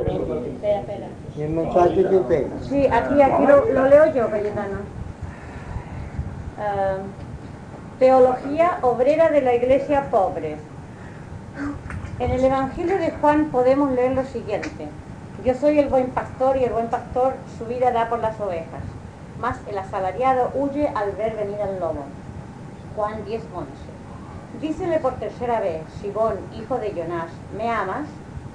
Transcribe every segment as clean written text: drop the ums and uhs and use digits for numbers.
Espera. ¿Y el mensaje de usted? Sí, aquí lo leo yo, Cayetano. Teología obrera de la Iglesia pobre. En el Evangelio de Juan podemos leer lo siguiente: yo soy el buen pastor y el buen pastor su vida da por las ovejas, mas el asalariado huye al ver venir al lobo. Juan 10:11. Dícele por tercera vez: Simón, hijo de Jonás, ¿me amas?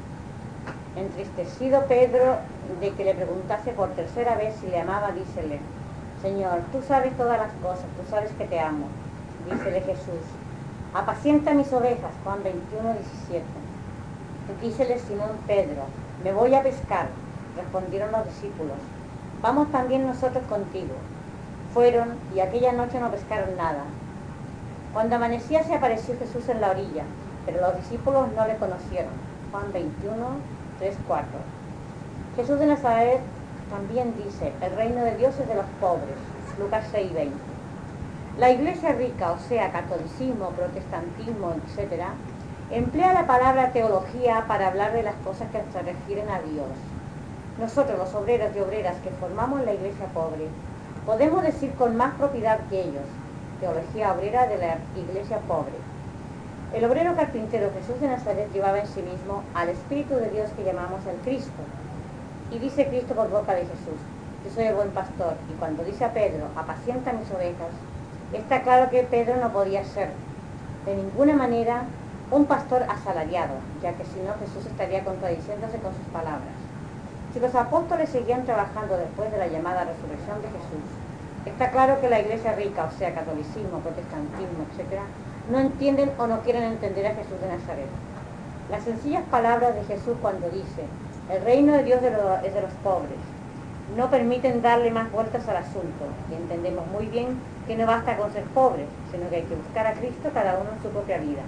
Entristecido Pedro de que le preguntase por tercera vez si le amaba, dícele: Señor, tú sabes todas las cosas, tú sabes que te amo. Dícele Jesús: apacienta mis ovejas. Juan 21:17. Dícele Simón Pedro: me voy a pescar. Respondieron los discípulos: vamos también nosotros contigo. Fueron y aquella noche no pescaron nada. Cuando amanecía se apareció Jesús en la orilla, pero los discípulos no le conocieron. Juan 21:3-4. Jesús de Nazaret también dice: el reino de Dios es de los pobres. Lucas 6:20. La iglesia rica, o sea, catolicismo, protestantismo, etc., emplea la palabra teología para hablar de las cosas que se refieren a Dios. Nosotros, los obreros y obreras que formamos la iglesia pobre, podemos decir con más propiedad que ellos: teología obrera de la iglesia pobre. El obrero carpintero Jesús de Nazaret llevaba en sí mismo al Espíritu de Dios que llamamos el Cristo. Y dice Cristo por boca de Jesús: yo soy el buen pastor. Y cuando dice a Pedro: apacienta mis ovejas, está claro que Pedro no podía ser de ninguna manera un pastor asalariado, ya que si no Jesús estaría contradiciéndose con sus palabras. Si los apóstoles seguían trabajando después de la llamada resurrección de Jesús, está claro que la iglesia rica, o sea, catolicismo, protestantismo, etc., no entienden o no quieren entender a Jesús de Nazaret. Las sencillas palabras de Jesús cuando dice: el reino de Dios es de los pobres, no permiten darle más vueltas al asunto, y entendemos muy bien que no basta con ser pobres, sino que hay que buscar a Cristo cada uno en su propia vida.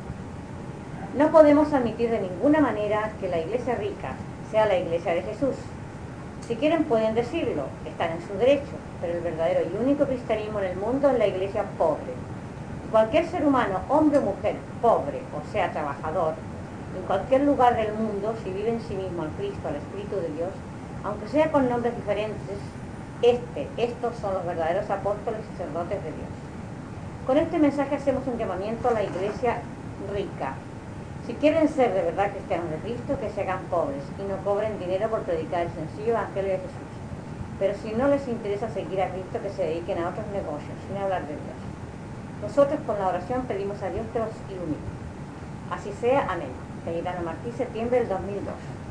No podemos admitir de ninguna manera que la iglesia rica sea la iglesia de Jesús. Si quieren pueden decirlo, están en su derecho, pero el verdadero y único cristianismo en el mundo es la iglesia pobre. Cualquier ser humano, hombre o mujer, pobre, o sea, trabajador, en cualquier lugar del mundo, si vive en sí mismo al Cristo, al Espíritu de Dios, aunque sea con nombres diferentes, estos son los verdaderos apóstoles y sacerdotes de Dios. Con este mensaje hacemos un llamamiento a la iglesia rica. Si quieren ser de verdad cristianos de Cristo, que se hagan pobres y no cobren dinero por predicar el sencillo evangelio de Jesús. Pero si no les interesa seguir a Cristo, que se dediquen a otros negocios, sin hablar de Dios. Nosotros con la oración pedimos a Dios que los ilumine. Así sea, amén. Cayetano Martí, septiembre del 2002.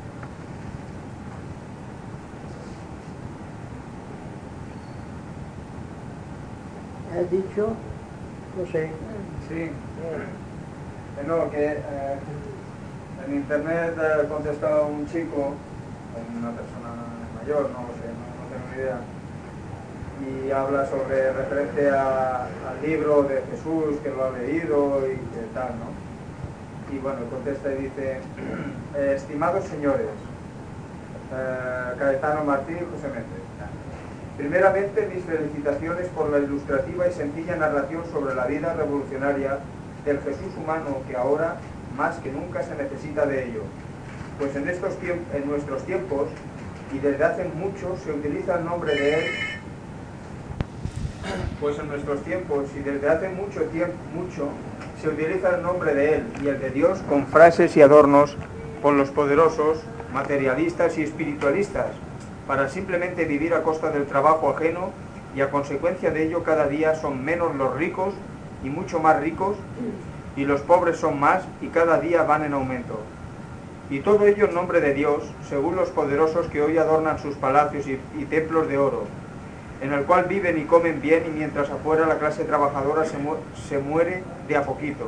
¿Has dicho? No sé. Sí. No, que en internet contestó un chico, una persona mayor, no lo sé, no tengo ni idea, y habla sobre referente al libro de Jesús, que lo ha leído y que tal, ¿no? Y bueno, contesta y dice: estimados señores, Cayetano Martí y José Méndez, primeramente mis felicitaciones por la ilustrativa y sencilla narración sobre la vida revolucionaria del Jesús humano, que ahora más que nunca se necesita de ello, pues en nuestros tiempos y desde hace mucho se utiliza el nombre de él, se utiliza el nombre de él y el de Dios con frases y adornos por los poderosos, materialistas y espiritualistas, para simplemente vivir a costa del trabajo ajeno, y a consecuencia de ello cada día son menos los ricos y mucho más ricos, y los pobres son más y cada día van en aumento. Y todo ello en nombre de Dios, según los poderosos que hoy adornan sus palacios y templos de oro, en el cual viven y comen bien, y mientras afuera la clase trabajadora se muere de a poquito.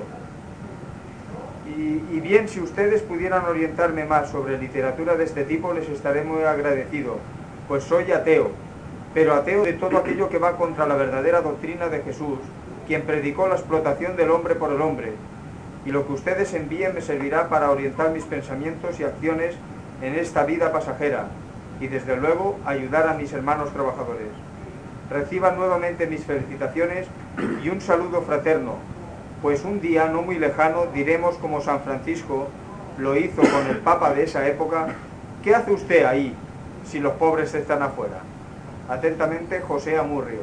Y bien, si ustedes pudieran orientarme más sobre literatura de este tipo, les estaré muy agradecido, pues soy ateo, pero ateo de todo aquello que va contra la verdadera doctrina de Jesús, quien predicó la explotación del hombre por el hombre, y lo que ustedes envíen me servirá para orientar mis pensamientos y acciones en esta vida pasajera, y desde luego ayudar a mis hermanos trabajadores. Reciban nuevamente mis felicitaciones y un saludo fraterno, pues un día no muy lejano diremos como San Francisco lo hizo con el Papa de esa época: ¿qué hace usted ahí si los pobres están afuera? Atentamente, José Amurrio.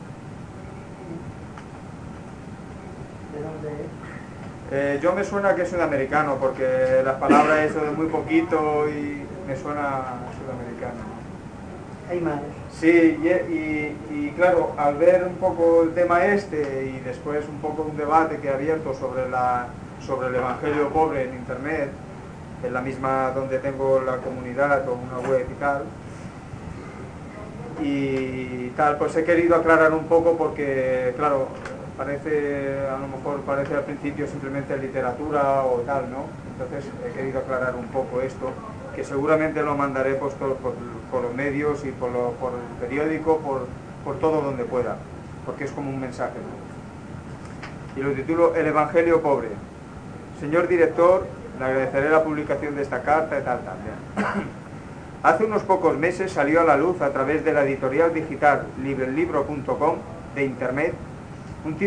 ¿De dónde es? Yo me suena que es sudamericano, porque las palabras eso de muy poquito y me suena sudamericano. Hay más. Sí, y claro, al ver un poco el tema este y después un poco un debate que he abierto sobre el Evangelio pobre en internet, en la misma donde tengo la comunidad o una web y tal, pues he querido aclarar un poco porque, claro, a lo mejor parece al principio simplemente literatura o tal, ¿no? Entonces he querido aclarar un poco esto, que seguramente lo mandaré pues, por los medios y por el periódico, por todo donde pueda, porque es como un mensaje, ¿no? Y lo titulo El Evangelio pobre. Señor director, le agradeceré la publicación de esta carta y tal. Hace unos pocos meses salió a la luz a través de la editorial digital librelibro.com de internet un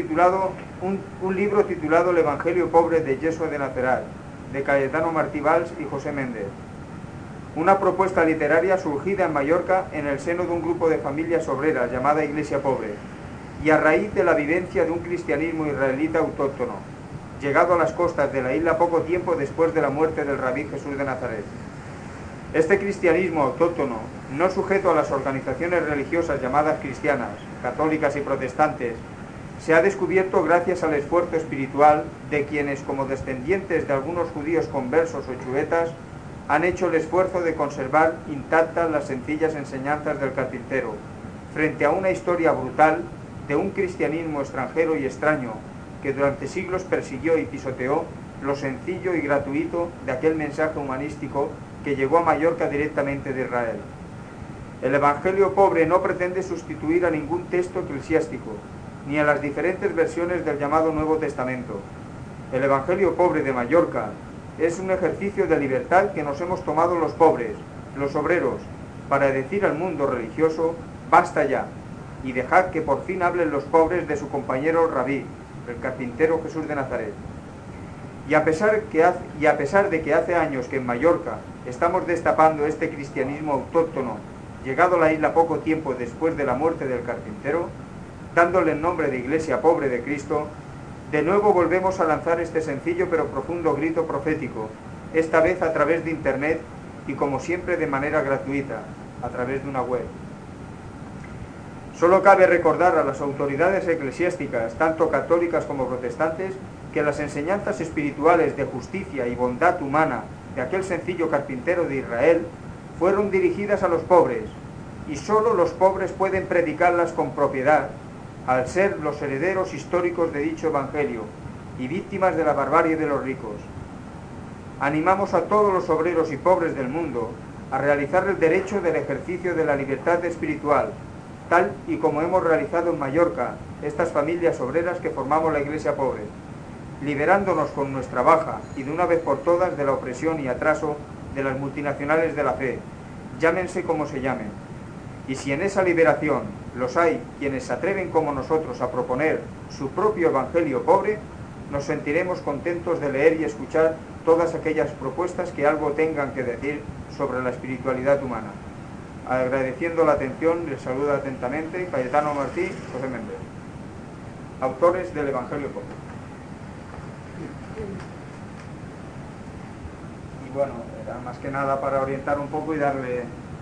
libro titulado El Evangelio pobre de Yeshua de Nazaret, de Cayetano Martí Valls y José Méndez. Una propuesta literaria surgida en Mallorca en el seno de un grupo de familias obreras llamada Iglesia Pobre, y a raíz de la vivencia de un cristianismo israelita autóctono, llegado a las costas de la isla poco tiempo después de la muerte del rabí Jesús de Nazaret. Este cristianismo autóctono, no sujeto a las organizaciones religiosas llamadas cristianas, católicas y protestantes, se ha descubierto gracias al esfuerzo espiritual de quienes, como descendientes de algunos judíos conversos o chuetas, han hecho el esfuerzo de conservar intactas las sencillas enseñanzas del carpintero, frente a una historia brutal de un cristianismo extranjero y extraño que durante siglos persiguió y pisoteó lo sencillo y gratuito de aquel mensaje humanístico que llegó a Mallorca directamente de Israel. El Evangelio pobre no pretende sustituir a ningún texto eclesiástico, ni a las diferentes versiones del llamado Nuevo Testamento. El Evangelio pobre de Mallorca es un ejercicio de libertad que nos hemos tomado los pobres, los obreros, para decir al mundo religioso, basta ya, y dejad que por fin hablen los pobres de su compañero rabí, el carpintero Jesús de Nazaret. Y a pesar de que hace años que en Mallorca estamos destapando este cristianismo autóctono, llegado a la isla poco tiempo después de la muerte del carpintero, dándole el nombre de Iglesia Pobre de Cristo, de nuevo volvemos a lanzar este sencillo pero profundo grito profético, esta vez a través de internet y como siempre de manera gratuita, a través de una web. Solo cabe recordar a las autoridades eclesiásticas, tanto católicas como protestantes, que las enseñanzas espirituales de justicia y bondad humana de aquel sencillo carpintero de Israel fueron dirigidas a los pobres, y solo los pobres pueden predicarlas con propiedad, al ser los herederos históricos de dicho evangelio y víctimas de la barbarie de los ricos. Animamos a todos los obreros y pobres del mundo a realizar el derecho del ejercicio de la libertad espiritual, tal y como hemos realizado en Mallorca, estas familias obreras que formamos la Iglesia Pobre, liberándonos con nuestra baja y de una vez por todas de la opresión y atraso de las multinacionales de la fe, llámense como se llamen. Y si en esa liberación los hay quienes se atreven como nosotros a proponer su propio evangelio pobre, nos sentiremos contentos de leer y escuchar todas aquellas propuestas que algo tengan que decir sobre la espiritualidad humana. Agradeciendo la atención, les saluda atentamente Cayetano Martí y José Méndez, autores del Evangelio pobre. Y bueno, era más que nada para orientar un poco y darle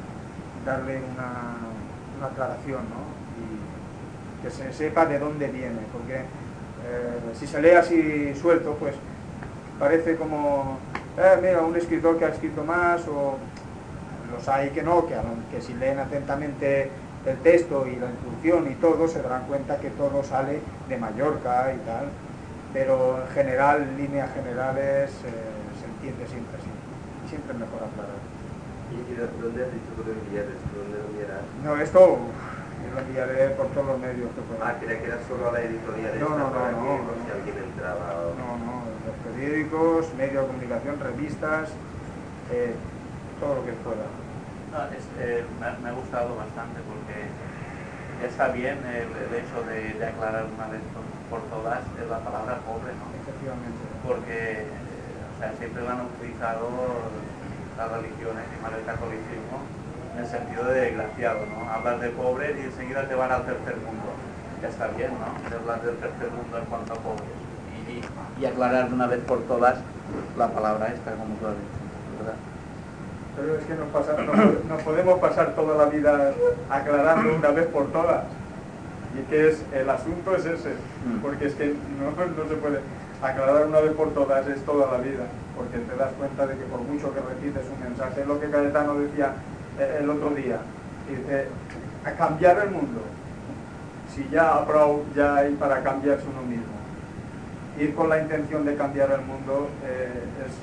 una aclaración, ¿no? Y que se sepa de dónde viene, porque si se lee así suelto, pues parece como, mira, un escritor que ha escrito más, o los hay que no, que si leen atentamente el texto y la introducción y todo, se darán cuenta que todo sale de Mallorca y tal, pero en general, líneas generales, se entiende siempre así, y siempre es mejor aclarar. ¿Y dónde has dicho que lo envías? ¿Dónde lo enviarás? No, esto lo enviaré por todos los medios que pueda. Ah, creía que era solo a la editorial esta, No. si alguien entraba o... No, los periódicos, medios de comunicación, revistas, todo lo que pueda. No, me ha gustado bastante porque está bien el hecho de aclarar una vez por todas la palabra pobre, ¿no? Efectivamente. Porque siempre lo han utilizado otras religiones y más del catolicismo, en el sentido de desgraciado, ¿no? Hablas de pobres y enseguida te van al tercer mundo. Ya está bien, ¿no? Hablar del tercer mundo en cuanto a pobres. Y aclarar de una vez por todas la palabra esta, como tú has dicho, ¿verdad? Pero es que nos podemos pasar toda la vida aclarando una vez por todas. Y que es, el asunto es ese, porque es que no se puede aclarar una vez por todas, es toda la vida, porque te das cuenta de que por mucho que repites un mensaje, es lo que Cayetano decía el otro día, dice, a cambiar el mundo, si ya ya hay para cambiarse uno mismo. Ir con la intención de cambiar el mundo es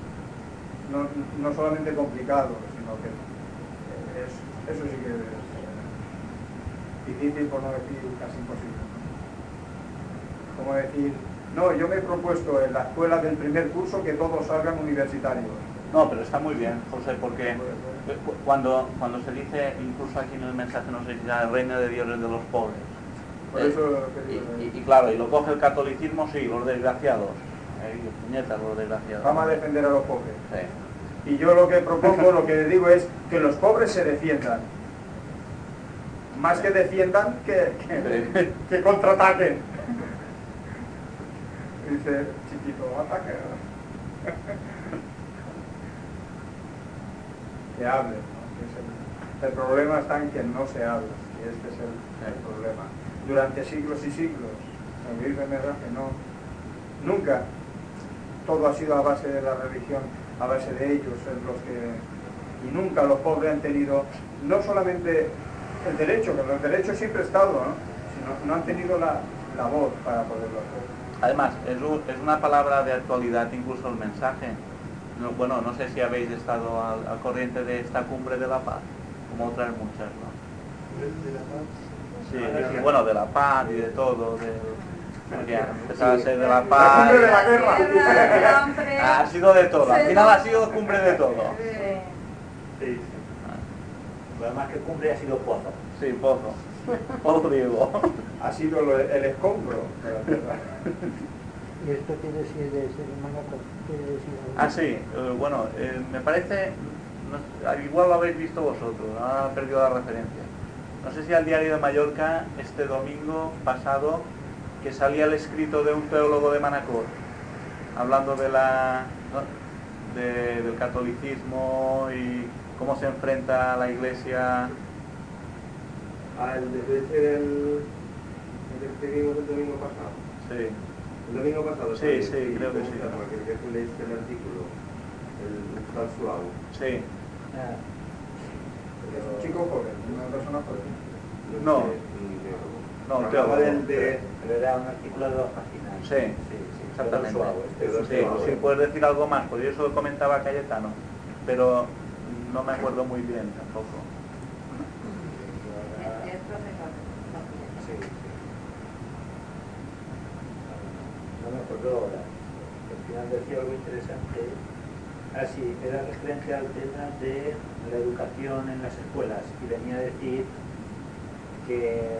no solamente complicado, sino que eso sí que es difícil, por no decir casi imposible. Como decir, no, yo me he propuesto en la escuela del primer curso que todos salgan universitarios. No, pero está muy bien, José, porque cuando se dice, incluso aquí en el mensaje, no sé si ya el reino de Dios es de los pobres. Por eso y claro, y lo coge el catolicismo, sí, los desgraciados. Puñetas, los desgraciados. Vamos a defender a los pobres. Sí. Y yo lo que propongo, lo que digo es que los pobres se defiendan. Más que defiendan, que contraataquen. Dice, chiquito, ataque. Que hable, ¿no? El problema está en que no se habla, y este es el problema. Durante siglos y siglos, el Luis de Medra, que nunca todo ha sido a base de la religión, a base de ellos, en los que, y nunca los pobres han tenido, no solamente el derecho, que el derecho siempre ha estado, ¿no? Sino no han tenido la voz para poderlo hacer. Además, es una palabra de actualidad, incluso el mensaje. Bueno, no sé si habéis estado al corriente de esta cumbre de la paz, como otras muchas, ¿no? ¿De la paz? Sí, bueno, de la paz y de todo, porque empezaba a ser de la La paz. cumbre de la guerra. Ha sido de todo, al final ha sido cumbre de todo. Sí. Lo más que cumbre ha sido pozo. Sí, pozo. Pozo griego. Ha sido el escombro de la tierra. ¿Y esto quiere decir de ser Manacor? ¿Quiere decir algo? Ah, sí, bueno, me parece, igual lo habéis visto vosotros, no he perdido la referencia. No sé si al Diario de Mallorca, este domingo pasado, que salía el escrito de un teólogo de Manacor, hablando de del catolicismo y cómo se enfrenta a la Iglesia. El que vimos el domingo pasado. Sí. El domingo pasado. Sí, sí, creo que sí. Que tú leíste el artículo, el tal suave. Sí. Es un chico joven, una persona joven. No. No, teólogo. Pero era un artículo de 2 páginas. Sí, exactamente. Sí, puedes decir algo más, porque yo eso lo comentaba Cayetano, pero no me acuerdo muy bien tampoco. Sí. No me acuerdo ahora. Al final decía algo interesante. Así, era referente al tema de la educación en las escuelas y venía a decir que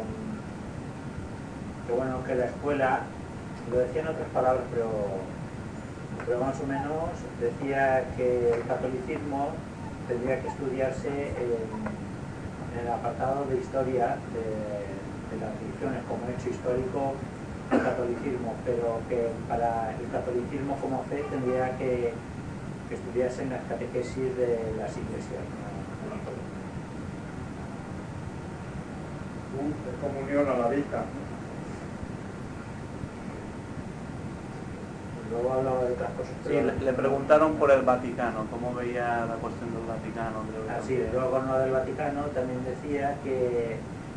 bueno, que la escuela, lo decía en otras palabras, pero más o menos decía que el catolicismo tendría que estudiarse en el apartado de historia de las religiones como hecho histórico del catolicismo, pero que para el catolicismo como fe tendría que estudiarse en las catequesis de las iglesias. De comunión a la vista. Luego hablaba de otras cosas. Sí, le preguntaron por el Vaticano, cómo veía la cuestión del Vaticano. Sí, luego con lo del Vaticano también decía que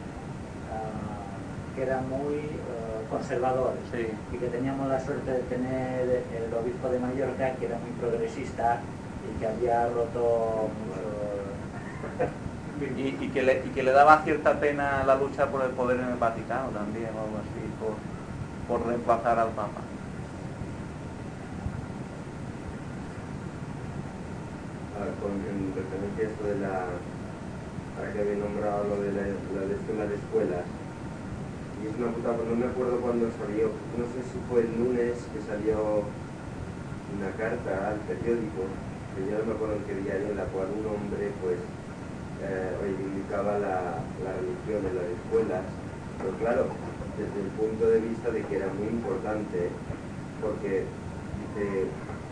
era muy conservador, sí, y que teníamos la suerte de tener el obispo de Mallorca, que era muy progresista y que había roto mucho... y que le daba cierta pena la lucha por el poder en el Vaticano también, o algo así, por reemplazar al Papa. En referencia a esto de para que había nombrado lo de la de escuelas, y es una puta, pues no me acuerdo cuándo salió, no sé si fue el lunes que salió una carta al periódico yo no me acuerdo en qué diario, en la cual un hombre pues reivindicaba la religión en las escuelas, pero claro, desde el punto de vista de que era muy importante, porque dice,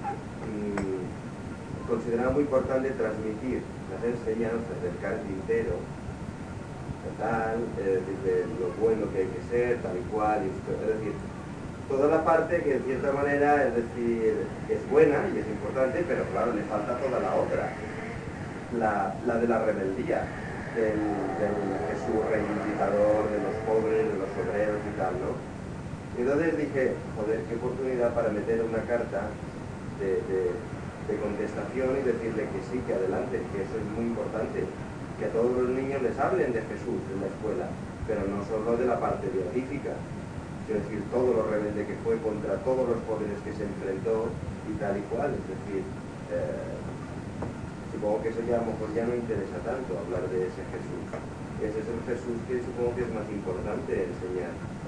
consideraba muy importante transmitir las enseñanzas del carpintero, tal, de lo bueno que hay que ser, tal y cual, es decir, toda la parte que en cierta manera, es decir, es buena y es importante, pero claro, le falta toda la otra, la de la rebeldía, del Jesús reivindicador, de los pobres, de los obreros y tal, ¿no? Y entonces dije, joder, qué oportunidad para meter una carta de contestación y decirle que sí, que adelante, que eso es muy importante, que a todos los niños les hablen de Jesús en la escuela, pero no solo de la parte beatífica, es decir, todo lo rebelde que fue contra todos los poderes que se enfrentó y tal y cual, es decir, supongo que eso ya a lo mejor ya no interesa tanto hablar de ese Jesús. Ese es el Jesús que supongo que es más importante enseñar.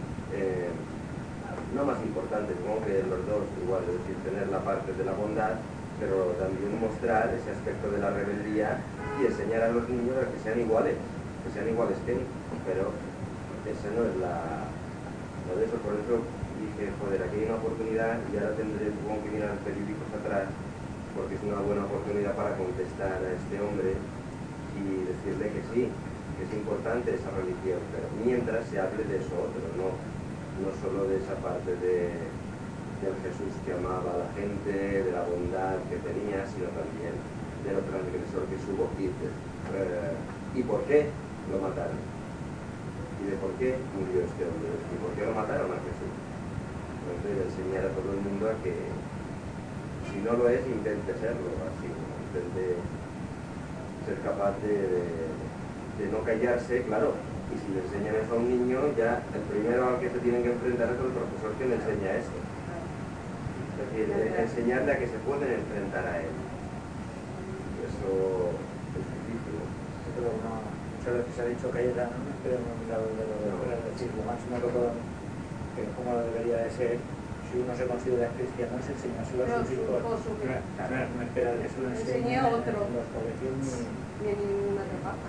No más importante, supongo que los dos igual, es decir, tener la parte de la bondad, pero también mostrar ese aspecto de la rebeldía y enseñar a los niños a que sean iguales que él, pero esa no es la de eso. Por eso dije, joder, aquí hay una oportunidad y ahora tendré, supongo que mirar periódicos atrás, porque es una buena oportunidad para contestar a este hombre y decirle que sí, que es importante esa religión, pero mientras se hable de eso otro, no solo de esa parte del Jesús que amaba a la gente, de la bondad que tenía, sino también de lo transgresor que supo y por qué lo mataron, y de por qué murió este hombre, y por qué lo mataron a Jesús. Entonces enseñar a todo el mundo a que si no lo es, intente serlo, así, intente ser capaz de no callarse, claro. Y si le enseñan eso a un niño, ya el primero al que se tienen que enfrentar es el profesor que le enseña esto. Es decir, enseñarle a que se pueden enfrentar a él. Eso es difícil. Pero muchas veces se ha dicho Cayetano, no esperemos mirar de lo de decir lo máximo que podamos, que como debería de ser, si uno se considera cristiano, es enseñárselo a sus hijos. No espera que se lo enseñe a otro. Los colegios ni en ninguna otra parte.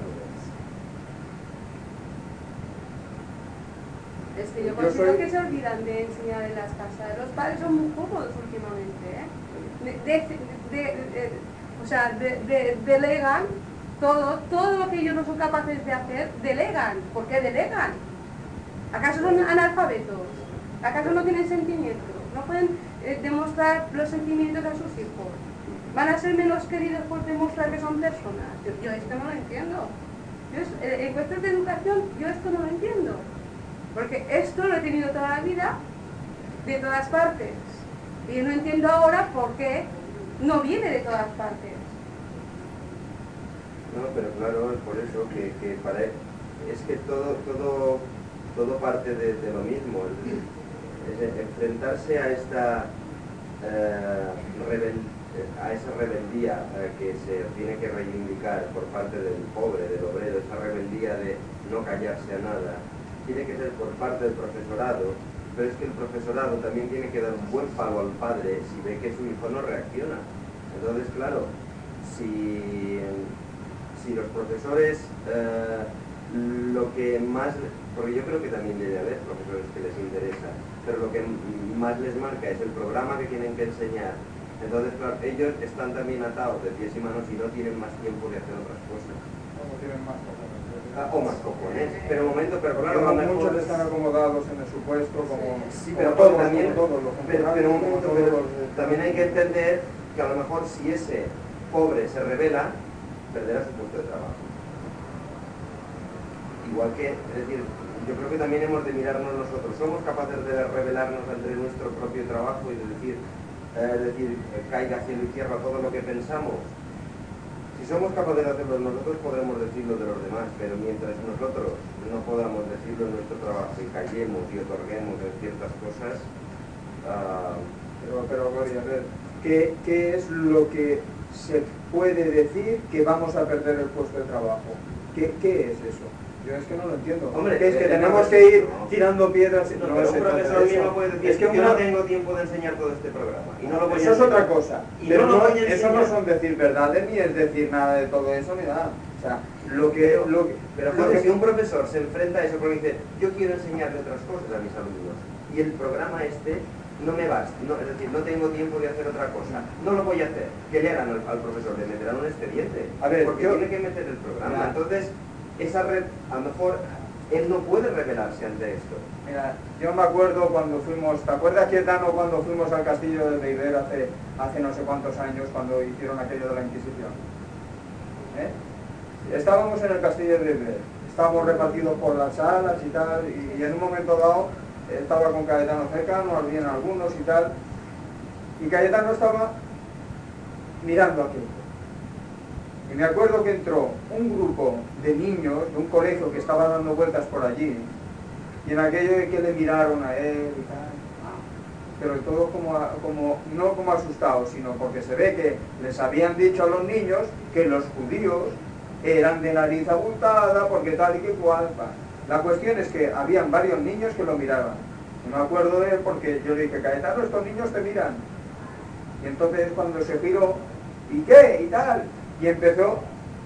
Es que yo considero que se olvidan de enseñar en las casas. Los padres son muy cómodos últimamente, delegan todo lo que ellos no son capaces de hacer, delegan. ¿Por qué delegan? ¿Acaso son analfabetos? ¿Acaso no tienen sentimientos? ¿No pueden demostrar los sentimientos a sus hijos? ¿Van a ser menos queridos por demostrar que son personas? Yo esto no lo entiendo. En cuestiones de educación, yo esto no lo entiendo. Porque esto lo he tenido toda la vida, de todas partes. Y no entiendo ahora por qué no viene de todas partes. No, pero claro, es por eso que para él, es que todo parte de lo mismo. Es enfrentarse a esta a esa rebeldía que se tiene que reivindicar por parte del pobre, del obrero, esa rebeldía de no callarse a nada, tiene que ser por parte del profesorado, pero es que el profesorado también tiene que dar un buen palo al padre si ve que su hijo no reacciona. Entonces, claro, si los profesores lo que más, porque yo creo que también debe haber profesores que les interesa, pero lo que más les marca es el programa que tienen que enseñar. Entonces, claro, ellos están también atados de pies y manos y no tienen más tiempo de hacer otras cosas. ¿Cómo tienen más cojones? O más cojones. Pero un momento, pero claro, no, mejor... muchos están acomodados en el supuesto como... Sí, pero todos, también, todos los pero un momento, pero también hay que entender que a lo mejor si ese pobre se revela, perderá su puesto de trabajo. Igual que, es decir, yo creo que también hemos de mirarnos nosotros. ¿Somos capaces de revelarnos ante nuestro propio trabajo y de decir, caiga cielo y tierra todo lo que pensamos? Si somos capaces de hacerlo nosotros, podremos decirlo de los demás, pero mientras nosotros no podamos decirlo en nuestro trabajo y callemos y otorguemos en ciertas cosas... Pero Gloria, a ver, ¿qué es lo que se puede decir que vamos a perder el puesto de trabajo? ¿Qué es eso? Yo es que no lo entiendo. Hombre, que es que el tenemos profesor- que ir tirando piedras. No, No pero se un trata profesor de eso. mío puede decir Es que yo no una- tengo tiempo de enseñar todo este programa. Y no lo voy a Eso es enseñar. otra cosa. Y Pero no lo no, voy a eso no enseñar. son decir verdades ni es decir nada de todo eso ni nada. O sea, Pero Jorge, si un profesor se enfrenta a eso porque dice, yo quiero enseñarle otras cosas a mis alumnos, y el programa este no me basta, es decir, no tengo tiempo de hacer otra cosa, no lo voy a hacer, ¿qué le harán al profesor? Le meterán un expediente, A ver, porque tiene que meter el programa. Ya. Entonces, a lo mejor él no puede rebelarse ante esto. Mira, yo me acuerdo cuando fuimos, ¿te acuerdas, Quietano, cuando fuimos al castillo de Beiber hace no sé cuántos años, cuando hicieron aquello de la Inquisición? Estábamos en el castillo de Beiber, estábamos repartidos por las salas y tal, y en un momento dado estaba con Cayetano cerca, nos habían algunos y tal, y Cayetano estaba mirando aquello. Y me acuerdo que entró un grupo de niños de un colegio que estaba dando vueltas por allí, y en aquello de que le miraron a él y tal, pero todos no como asustados, sino porque se ve que les habían dicho a los niños que los judíos eran de nariz abultada, porque tal y que cual. La cuestión es que habían varios niños que lo miraban. Y me acuerdo de él porque yo le dije, Cayetano, estos niños te miran. Y entonces cuando se giró, ¿y qué? Y tal. Y empezó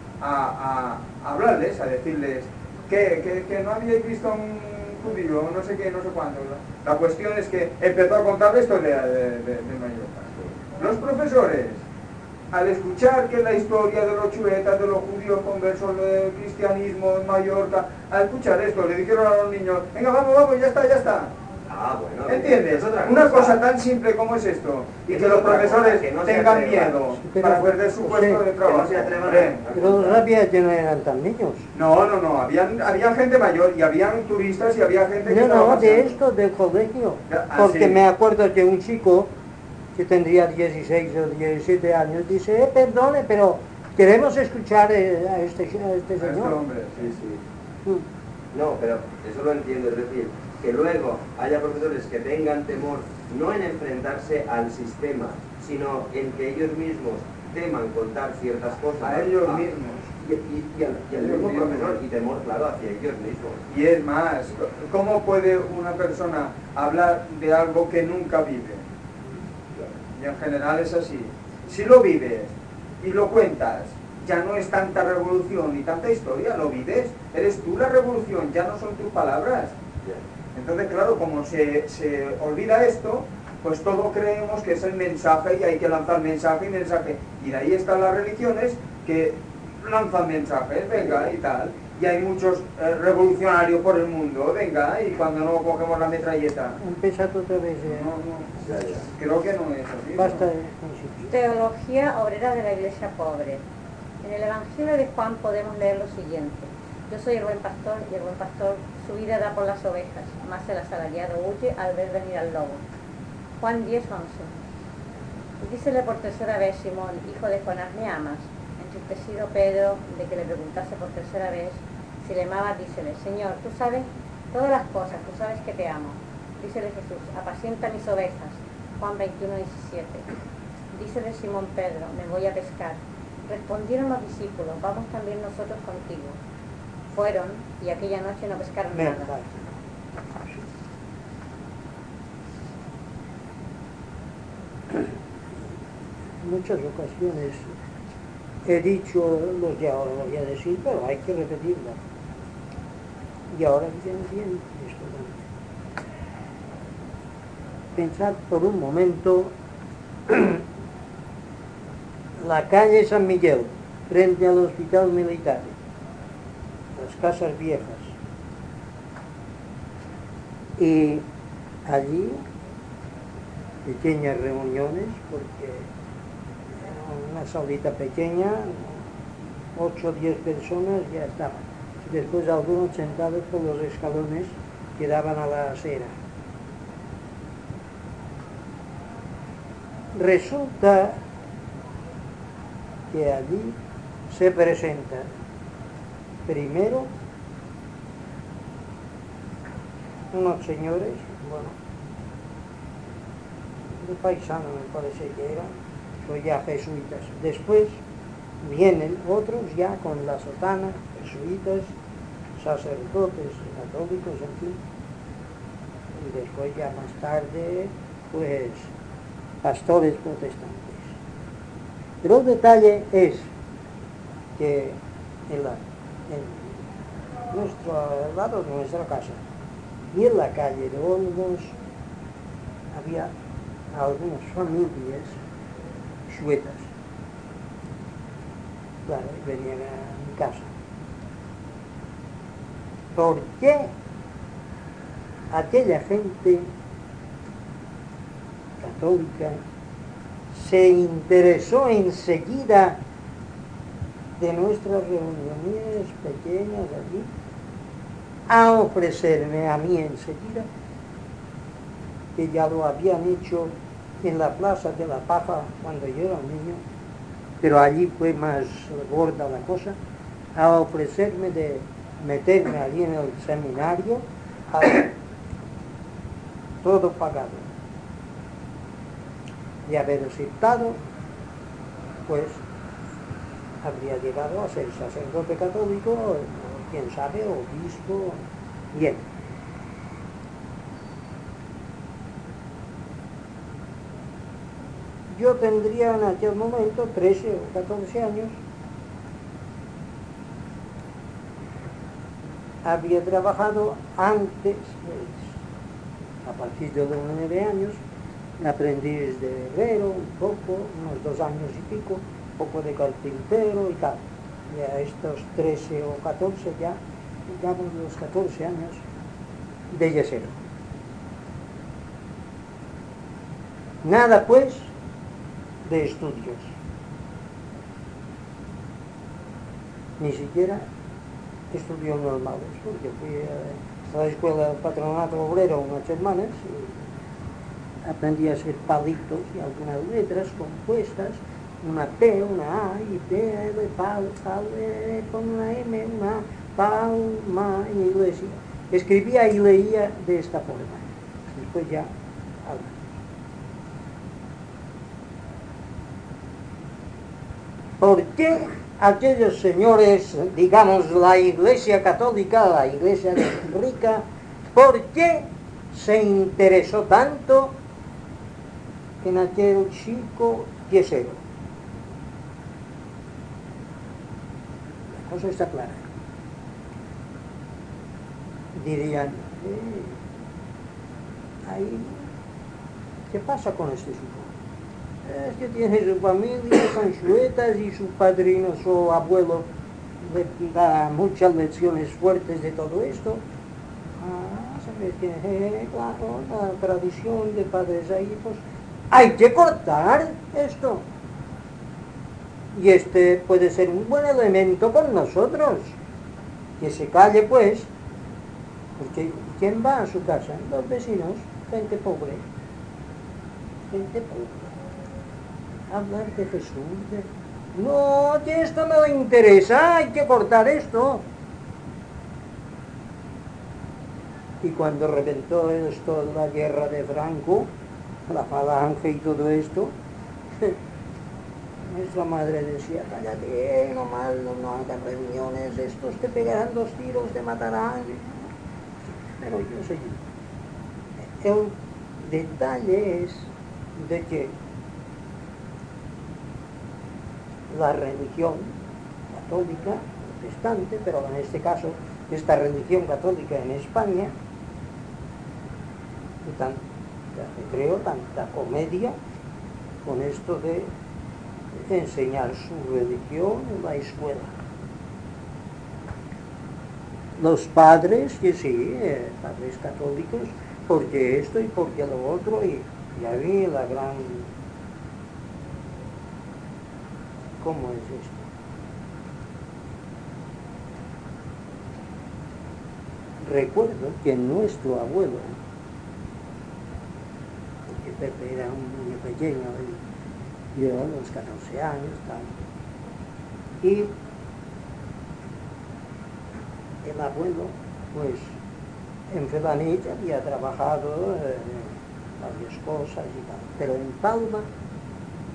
a hablarles, a decirles que no habíais visto a un judío, no sé qué, no sé cuánto. La cuestión es que empezó a contar la historia de Mallorca. Los profesores, al escuchar que la historia de los chuetas, de los judíos conversos del cristianismo en Mallorca, al escuchar esto, le dijeron a los niños, venga, vamos, ya está. Ah, bueno. ¿Entiendes? Es otra Una cosa tan simple como es esto, y Es que los otra cosa, profesores que no se tengan atrevan. miedo Pero, para perder su puesto de que trabajo. no se atrevan Hombre, a- Pero no sabía que no eran tan niños. no, había gente mayor y habían turistas y había gente que estaba No, de paseando. esto, del colegio. Ah, Porque sí. me acuerdo que un chico que tendría 16 o 17 años dice, perdone, pero queremos escuchar a este A este señor. hombre, sí. Mm. No, pero eso lo entiendo, es decir, que luego haya profesores que tengan temor no en enfrentarse al sistema, sino en que ellos mismos teman contar ciertas cosas A ellos mismos. y al Ellos mismo mismos. profesor, y temor, claro, hacia ellos mismos. Y es más, ¿cómo puede una persona hablar de algo que nunca vive? Y en general es así. Si lo vives y lo cuentas, ya no es tanta revolución ni tanta historia, lo vives, eres tú la revolución, ya no son tus palabras. Entonces, claro, como se olvida esto, pues todo creemos que es el mensaje y hay que lanzar mensaje y mensaje. Y de ahí están las religiones que lanzan mensajes, venga, y tal. Y hay muchos revolucionarios por el mundo, venga, y cuando no cogemos la metralleta. Empezad otra vez. No, creo que no es así. Basta ¿no? de principio. Teología obrera de la Iglesia pobre. En el Evangelio de Juan podemos leer lo siguiente. Yo soy el buen pastor y el buen pastor su vida da por las ovejas, mas el asalariado huye al ver venir al lobo. Juan 10:11. Y dícele por tercera vez Simón, hijo de Jonás, ¿me amas? Entristecido Pedro de que le preguntase por tercera vez si le amaba, dícele, Señor, tú sabes todas las cosas, tú sabes que te amo. Dícele Jesús, apacienta mis ovejas. Juan 21:17. Dícele Simón Pedro, me voy a pescar. Respondieron los discípulos, vamos también nosotros contigo. Fueron y aquella noche no pescaron nada. Verdad. En muchas ocasiones he dicho los de ahora, lo voy a decir, pero hay que repetirlo. Y ahora viene bien esto también. Pensad por un momento la calle San Miguel, frente al hospital militar, las casas viejas. Y allí, pequeñas reuniones, porque era una salita pequeña, 8 o 10 personas ya estaban. Y después algunos sentados por los escalones que daban a la acera. Resulta que allí se presenta primero unos señores, bueno, de paisano me parece que eran, son ya jesuitas. Después vienen otros ya con la sotana, jesuitas, sacerdotes católicos, en fin, y después ya más tarde, pues, pastores protestantes. Pero el detalle es que en nuestro lado de nuestra casa y en la calle de Olmos había algunas familias suetas. Claro, venían a mi casa. ¿Por qué aquella gente católica se interesó enseguida de nuestras reuniones pequeñas allí, a ofrecerme a mí enseguida, que ya lo habían hecho en la Plaza de la Paja cuando yo era un niño, pero allí fue más gorda la cosa, a ofrecerme de meterme allí en el seminario, todo pagado. Y haber aceptado, pues habría llegado a ser sacerdote católico, o quién sabe, obispo. Bien. Yo tendría en aquel momento 13 o 14 años. Había trabajado antes, pues, a partir de los 9 años, aprendiz de herrero, un poco, unos 2 años y pico, un poco de carpintero y tal. Y a estos 13 o 14 ya, digamos los 14 años, de yesero. Nada pues de estudios. Ni siquiera estudios normales, porque fui a la escuela del patronato obrero unas semanas y aprendí a hacer palitos y algunas letras compuestas, una P, una A, y P, L, pal, con una M, una A, palma, en iglesia. Escribía y leía de esta forma. Después ya hablaba. ¿Por qué aquellos señores, digamos la Iglesia Católica, la Iglesia rica, por qué se interesó tanto en aquel chico yesero? La cosa está clara. Dirían, ahí, ¿qué pasa con este chico? Es que tiene su familia, son suetas y su padrino, su abuelo, le da muchas lecciones fuertes de todo esto. ¿Sabes qué? Claro, la tradición de padres a hijos. Hay que cortar esto. Y este puede ser un buen elemento con nosotros. Que se calle, pues. Porque ¿quién va a su casa? Los vecinos, gente pobre. Gente pobre. Hablar de Jesús, no, que esto no le interesa, hay que cortar esto. Y cuando reventó esto, la guerra de Franco, la falange y todo esto, nuestra madre decía, cállate, nomás no hagas reuniones, estos te pegarán 2 tiros, te matarán. Pero yo seguí. El detalle es de que la religión católica, protestante, pero en este caso esta religión católica en España, creo tanta comedia con esto de enseñar su religión en la escuela. Los padres, que sí, padres católicos, porque esto y porque lo otro, y ahí la gran... ¿Cómo es esto? Recuerdo que nuestro abuelo, porque Pepe era un niño pequeño, y yo a los 14 años, tal, y el abuelo, pues, en Felanich había trabajado varias cosas y tal, pero en Palma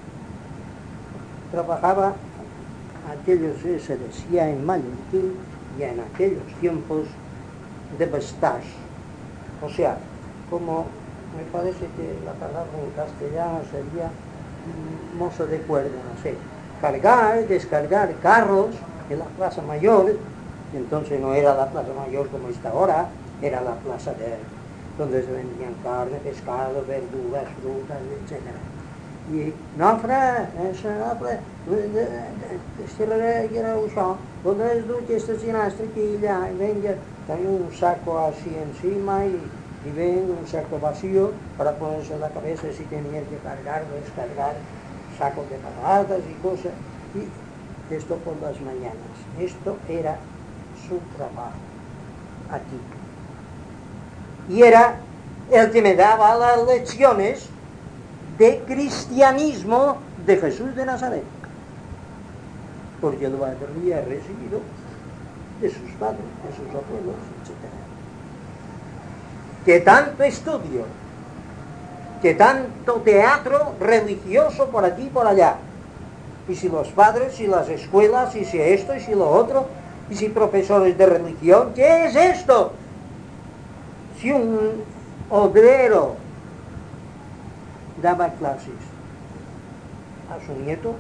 trabajaba, aquello se decía en mallorquín, y en aquellos tiempos de vestage, o sea, como me parece que la palabra en castellano sería mozo de cuerda, no sé, cargar, descargar carros en la Plaza Mayor. Entonces no era la Plaza Mayor como está ahora, era la plaza donde se vendían carne, pescado, verduras, frutas, etc. Y Nafra, donde es duque estacionaste aquí ya, y venga, también un saco así encima y venga un saco vacío para ponerse en la cabeza si tenía que cargar o descargar sacos de patatas y cosas. Y esto por las mañanas. Esto era su trabajo aquí. Y era el que me daba las lecciones de cristianismo de Jesús de Nazaret, porque lo había recibido de sus padres, de sus abuelos, etc. Que tanto estudio, que tanto teatro religioso por aquí y por allá, y si los padres, y las escuelas, y si esto, y si lo otro, y si profesores de religión, ¿qué es esto? Si un obrero daba clases a su nieto,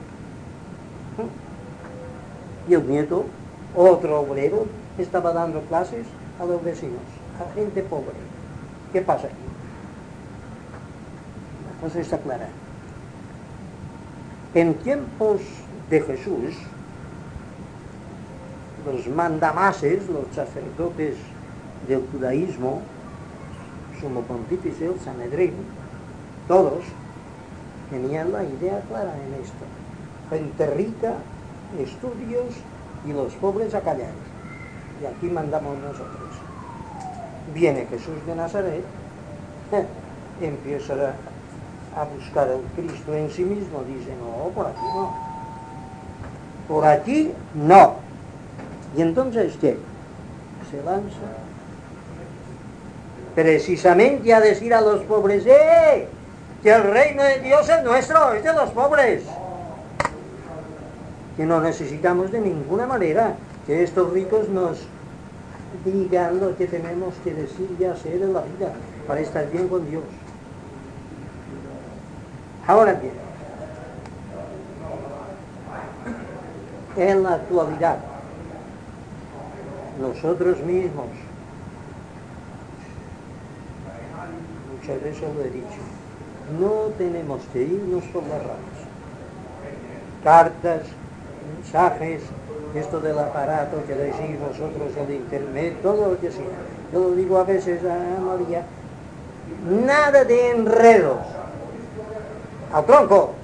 y el nieto, otro obrero, estaba dando clases a los vecinos, a gente pobre. ¿Qué pasa aquí? La cosa está clara. En tiempos de Jesús, los mandamases, los sacerdotes del judaísmo, sumo pontífice, el Sanedrín, todos tenían la idea clara en esto. Gente rica, estudios, y los pobres a callar. Y aquí mandamos nosotros. Viene Jesús de Nazaret, empieza a buscar al Cristo en sí mismo, dice, no, por aquí no. Por aquí no. Y entonces, ¿qué? Se lanza precisamente a decir a los pobres, que el reino de Dios es nuestro, es de los pobres. Que no necesitamos de ninguna manera que estos ricos nos digan lo que tenemos que decir y hacer en la vida para estar bien con Dios. Ahora bien, en la actualidad, nosotros mismos, muchas veces lo he dicho, no tenemos que irnos por las ramas. Cartas, mensajes, esto del aparato que decís vosotros, el internet, todo lo que sea. Yo lo digo a veces a María, nada de enredos, al tronco,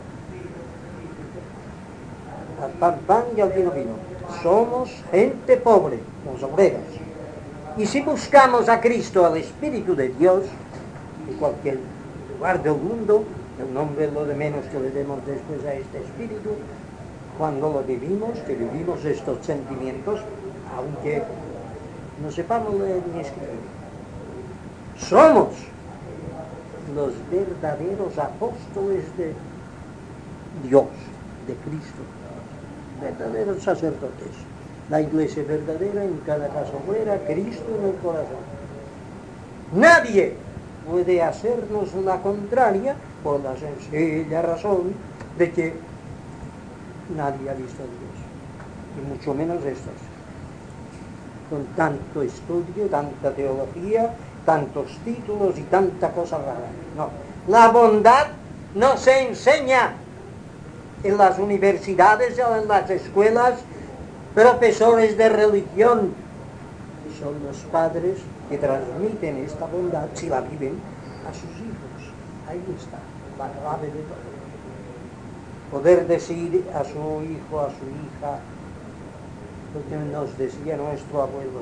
al pan pan y al vino vino. Somos gente pobre, los obreros. Y si buscamos a Cristo, al Espíritu de Dios, en cualquier lugar del mundo, el nombre es lo de menos que le demos después a este Espíritu, cuando lo vivimos, que vivimos estos sentimientos, aunque no sepamos leer ni escribir, somos los verdaderos apóstoles de Dios, de Cristo, verdaderos sacerdotes. La iglesia verdadera en cada casa obrera, Cristo en el corazón. Nadie puede hacernos la contraria por la sencilla razón de que nadie ha visto a Dios, y mucho menos estos. Con tanto estudio, tanta teología, tantos títulos y tanta cosa rara. No, la bondad no se enseña en las universidades o en las escuelas, profesores de religión. Son los padres que transmiten esta bondad, si la viven, a sus hijos. Ahí está la clave de todo. Poder decir a su hijo, a su hija, lo que nos decía nuestro abuelo,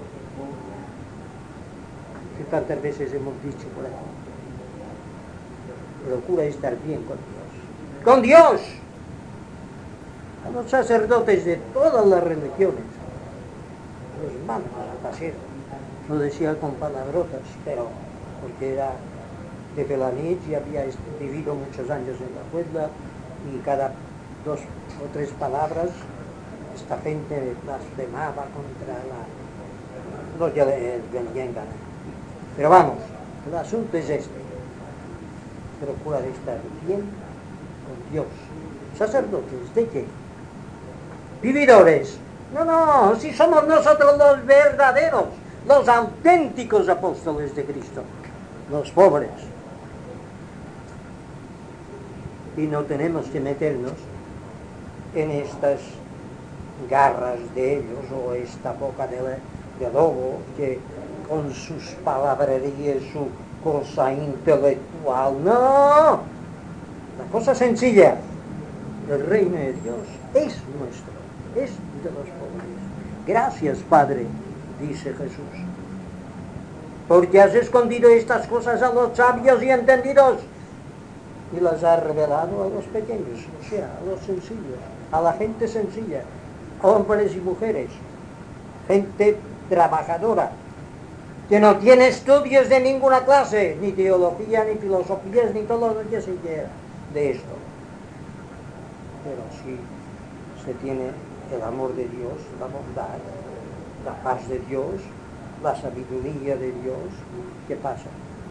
que tantas veces hemos dicho por aquí. Procura estar bien con Dios. ¡Con Dios! A los sacerdotes de todas las religiones los mandan a paseo. Lo decía con palabrotas, pero porque era de Felanich y había vivido muchos años en la Puebla, y cada 2 o 3 palabras esta gente blasfemaba contra los que vengan. Pero vamos, el asunto es este: procurar estar bien con Dios. ¿Sacerdotes de qué? Vividores. No, si somos nosotros los verdaderos, los auténticos apóstoles de Cristo, los pobres. Y no tenemos que meternos en estas garras de ellos o esta boca de lobo que con sus palabrerías, su cosa intelectual. No, la cosa sencilla: el reino de Dios es nuestro, es de los pobres. Gracias, Padre, dice Jesús, porque has escondido estas cosas a los sabios y entendidos y las has revelado a los pequeños, o sea, a los sencillos, a la gente sencilla, hombres y mujeres, gente trabajadora, que no tiene estudios de ninguna clase, ni teología, ni filosofías, ni todo lo que se quiera de esto. Pero sí se tiene el amor de Dios, la bondad, la paz de Dios, la sabiduría de Dios. ¿Qué pasa?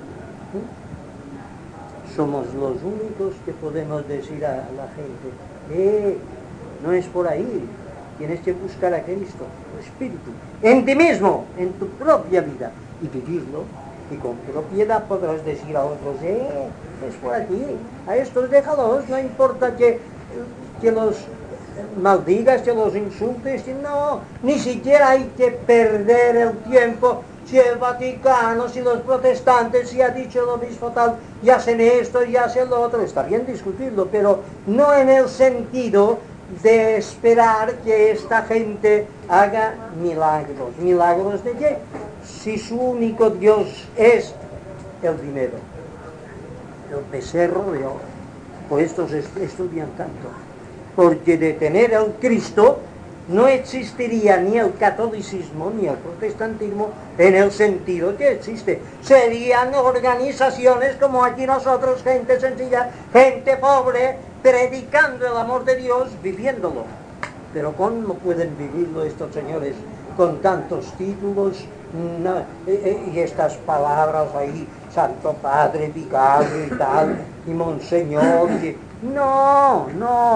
Somos los únicos que podemos decir a la gente: no es por ahí, tienes que buscar a Cristo, el Espíritu, en ti mismo, en tu propia vida, y vivirlo, y con propiedad podrás decir a otros: es por aquí, a estos déjalos, no importa que los maldigas, que los insultes, no, ni siquiera hay que perder el tiempo. Si el Vaticano, si los protestantes, si ha dicho el obispo tal, y hacen esto y hacen lo otro, está bien discutirlo, pero no en el sentido de esperar que esta gente haga milagros. ¿Milagros de qué? Si su único Dios es el dinero, el becerro de oro. Por esto se estudian tanto, porque de tener el Cristo no existiría ni el catolicismo ni el protestantismo en el sentido que existe. Serían organizaciones como aquí nosotros, gente sencilla, gente pobre, predicando el amor de Dios, viviéndolo. Pero ¿cómo pueden vivirlo estos señores con tantos títulos y estas palabras ahí, Santo Padre, Vicario y tal, y Monseñor? No.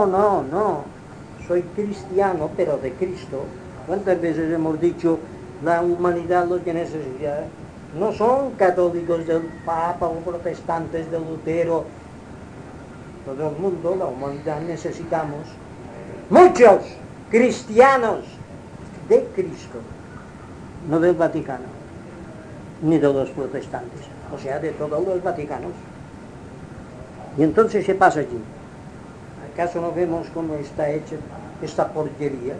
Soy cristiano, pero de Cristo. ¿Cuántas veces hemos dicho la humanidad lo que necesita? No son católicos del Papa o protestantes de Lutero. Todo el mundo, la humanidad, necesitamos muchos cristianos de Cristo, no del Vaticano, ni de los protestantes, o sea, de todos los vaticanos. Y entonces, ¿qué pasa aquí? ¿Acaso no vemos cómo está hecha esta porquería?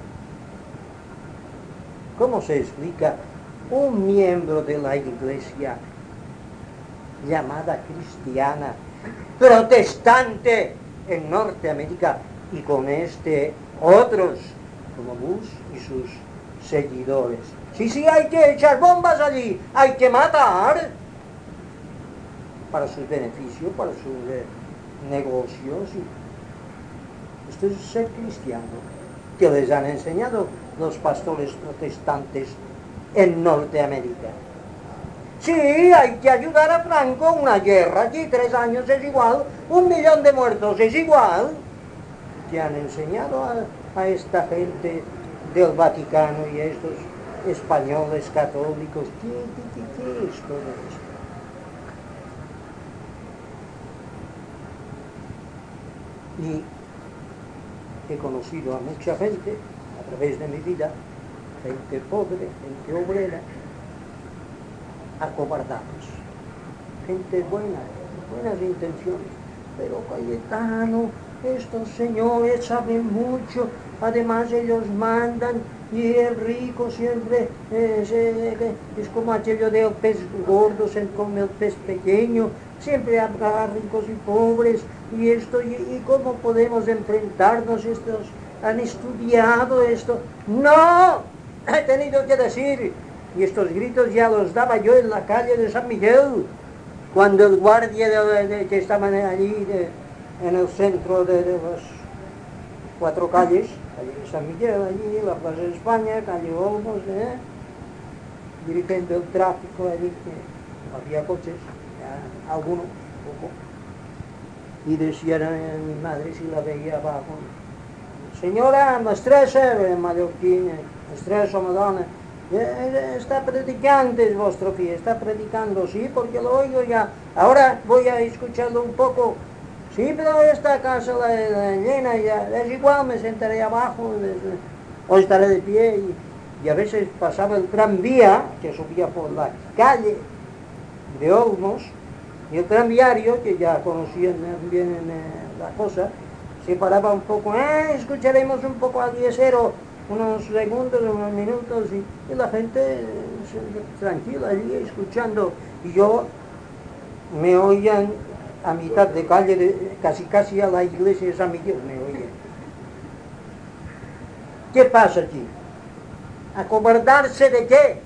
¿Cómo se explica un miembro de la iglesia llamada cristiana, protestante en Norteamérica, y con otros como Bush y sus seguidores? Sí, hay que echar bombas allí, hay que matar para sus beneficios, para sus negocios. Esto es ser cristiano, que les han enseñado los pastores protestantes en Norteamérica. Sí, hay que ayudar a Franco, una guerra aquí, 3 años es igual, 1 millón de muertos es igual. Que han enseñado a esta gente del Vaticano y a estos españoles católicos. ¿Qué es todo esto? Y he conocido a mucha gente a través de mi vida, gente pobre, gente obrera, acobardados, gente buena, buenas intenciones, pero Cayetano, estos señores saben mucho, además ellos mandan, y el rico siempre es como aquello del pez gordo se come el pez pequeño, siempre habrá ricos y pobres, y esto, y cómo podemos enfrentarnos, estos han estudiado esto. ¡No! He tenido que decir, y estos gritos ya los daba yo en la calle de San Miguel, cuando el guardia que estaban allí en el centro de las 4 calles, calle de San Miguel, allí, la Plaza de España, calle Olmos, dirigiendo el tráfico allí, que había coches, ya, algunos, poco, y decía a mi madre si la veía abajo, señora, maestressa, mallorquín, maestressa, madonna, está predicando vuestro fiel, está predicando, sí, porque lo oigo ya, ahora voy a escucharlo un poco, sí, pero esta casa la llena, ya, es igual, me sentaré abajo, o estaré de pie, y a veces pasaba el tranvía, que subía por la calle de Olmos, y el tranviario, que ya conocían bien la cosa, se paraba un poco, escucharemos un poco al diésero, unos segundos, unos minutos, y la gente tranquila allí escuchando, y yo me oían a mitad de calle, casi a la iglesia de San Miguel me oían. ¿Qué pasa aquí? ¿Acobardarse de qué?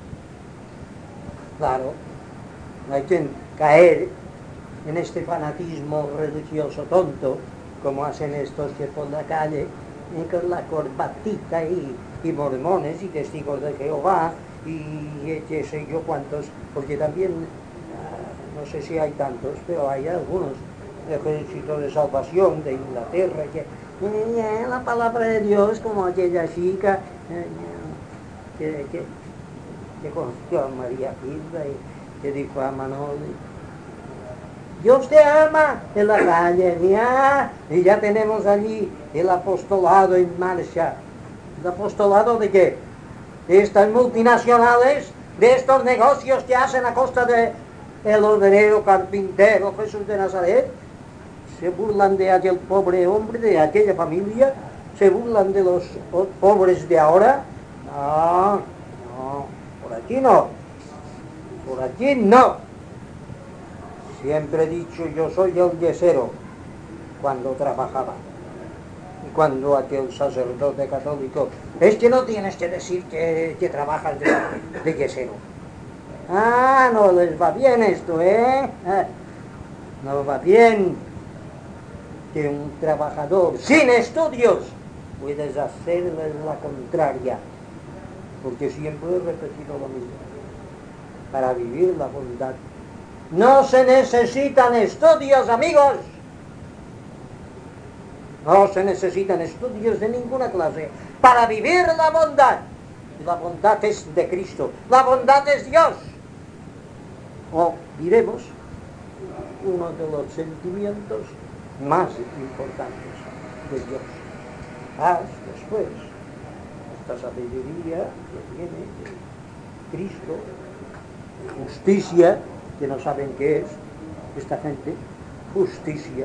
Claro, no hay que caer en este fanatismo religioso tonto, como hacen estos que por la calle, y con la corbatita y mormones y testigos de Jehová, y qué sé yo cuántos, porque también, no sé si hay tantos, pero hay algunos, ejércitos de salvación de Inglaterra, que la palabra de Dios, como aquella chica que conoció a María Hilda y que dijo a Manoli, Dios te ama, en la calle, y ya tenemos allí el apostolado en marcha. ¿El apostolado de qué? De estas multinacionales, de estos negocios que hacen a costa de el obrero, carpintero, Jesús de Nazaret. Se burlan de aquel pobre hombre, de aquella familia, se burlan de los pobres de ahora. No, por aquí no, por aquí no. Siempre he dicho, yo soy el yesero, cuando trabajaba. Y cuando aquel sacerdote católico, es que no tienes que decir que trabajas de yesero. No les va bien esto, no va bien que un trabajador sin estudios puedes hacerles la contraria. Porque siempre he repetido lo mismo. Para vivir la bondad no se necesitan estudios, amigos. No se necesitan estudios de ninguna clase para vivir la bondad. La bondad es de Cristo. La bondad es Dios. O diremos, uno de los sentimientos más importantes de Dios. Después, esta sabiduría que viene de Cristo, justicia, que no saben qué es esta gente, justicia.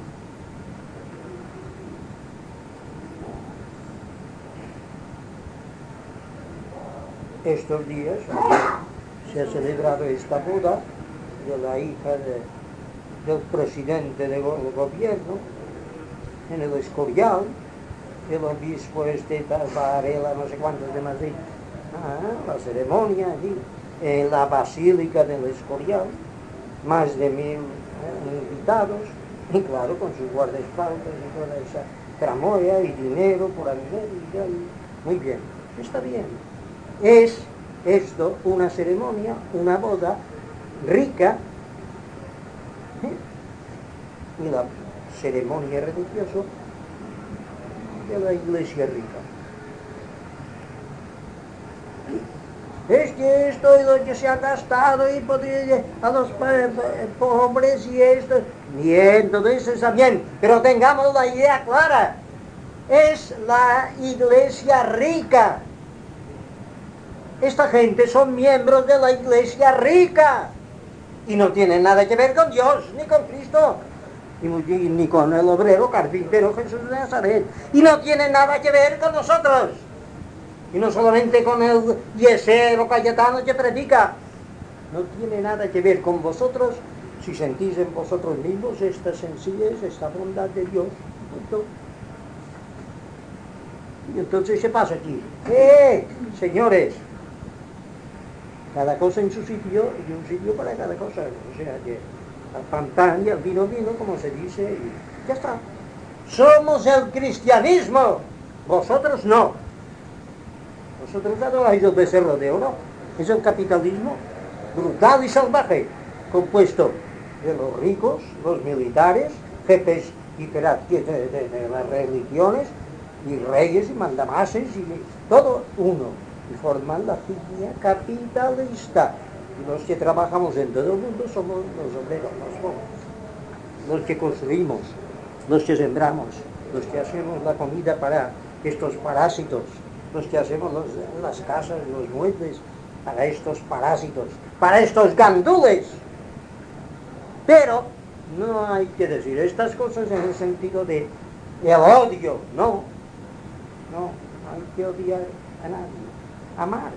Estos días se ha celebrado esta boda de la hija del presidente del gobierno en el Escorial, el obispo Varela, no sé cuántos de Madrid, la ceremonia allí, en la Basílica del Escorial, más de 1000 invitados, y claro, con sus guardaespaldas y toda esa tramoya y dinero por ahí medio, muy bien, está bien. Es esto una ceremonia, una boda rica, y la ceremonia religiosa de la iglesia rica. Es que esto es lo que se ha gastado y a los pobres y esto. Bien, todo eso está bien, pero tengamos la idea clara. Es la iglesia rica. Esta gente son miembros de la iglesia rica. Y no tienen nada que ver con Dios, ni con Cristo, ni con el obrero, carpintero Jesús de Nazaret. Y no tienen nada que ver con nosotros. Y no solamente con el yesero Cayetano que predica. No tiene nada que ver con vosotros si sentís en vosotros mismos esta sencillez, esta bondad de Dios. Y entonces, ¿qué pasa aquí? Señores, cada cosa en su sitio y un sitio para cada cosa. O sea que al pan y al vino, como se dice, y ya está. Somos el cristianismo, vosotros no. Vosotros adoráis el becerro de oro. Es un capitalismo brutal y salvaje, compuesto de los ricos, los militares, jefes y jerarquías de las religiones, y reyes y mandamases, y todo uno, y forman la piña capitalista. Y los que trabajamos en todo el mundo somos los obreros, los que construimos, los que sembramos, los que hacemos la comida para estos parásitos, los que hacemos las casas, los muebles para estos parásitos, para estos gandules. Pero no hay que decir estas cosas en el sentido de el odio, no hay que odiar a nadie, amar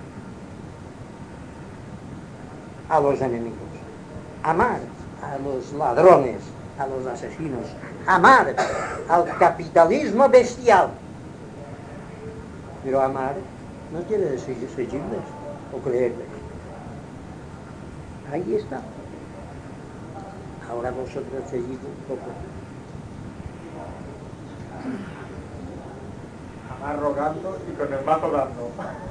a los enemigos, amar a los ladrones, a los asesinos, amar al capitalismo bestial. Pero amar no quiere decir seguirles o creerles. Ahí está. Ahora vosotros seguid un poco. Amar rogando y con el mazo dando.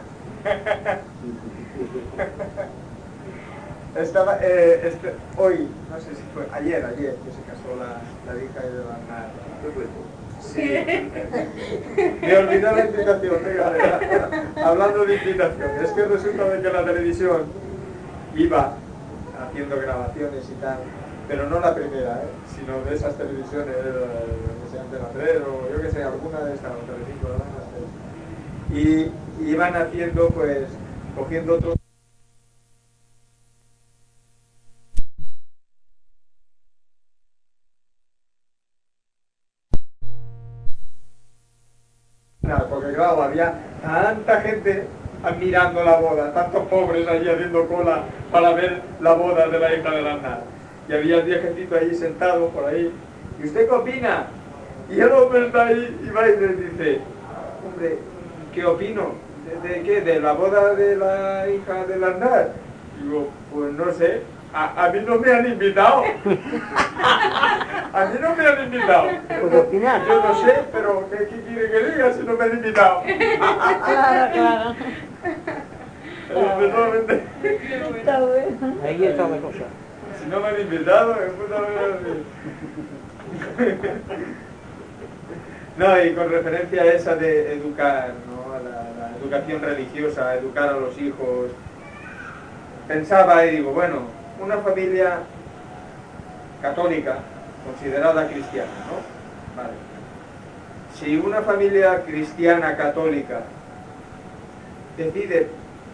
Estaba, hoy, no sé si fue ayer, que se casó la hija de Bernard. ¿Qué fue? Sí. Me olvidé la invitación, venga, hablando de invitación. Es que resulta de que la televisión iba haciendo grabaciones y tal, pero no la primera, sino de esas televisiones, que sean de la 3 o yo que sé, alguna de estas, o Telecinco, y iban haciendo, pues, cogiendo todo. Porque claro, había tanta gente admirando la boda, tantos pobres allí haciendo cola para ver la boda de la hija de Bernard. Y había el viejecito allí sentado por ahí. ¿Y usted qué opina? Y el hombre está ahí y va y le dice, hombre, ¿qué opino? ¿De qué? ¿De la boda de la hija de Bernard? Digo, pues no sé. A mí no me han invitado. A mí no me han invitado. ¿Puedo opinar? Yo no sé, pero ¿qué quiere que diga si no me han invitado? Claro. Personalmente, Está bueno. Ahí está la cosa. si no me han invitado, es puta verdad. No, y con referencia a esa de educar, ¿no? La educación religiosa, educar a los hijos, pensaba y digo, bueno, una familia católica, considerada cristiana, ¿no? Vale. Si una familia cristiana católica decide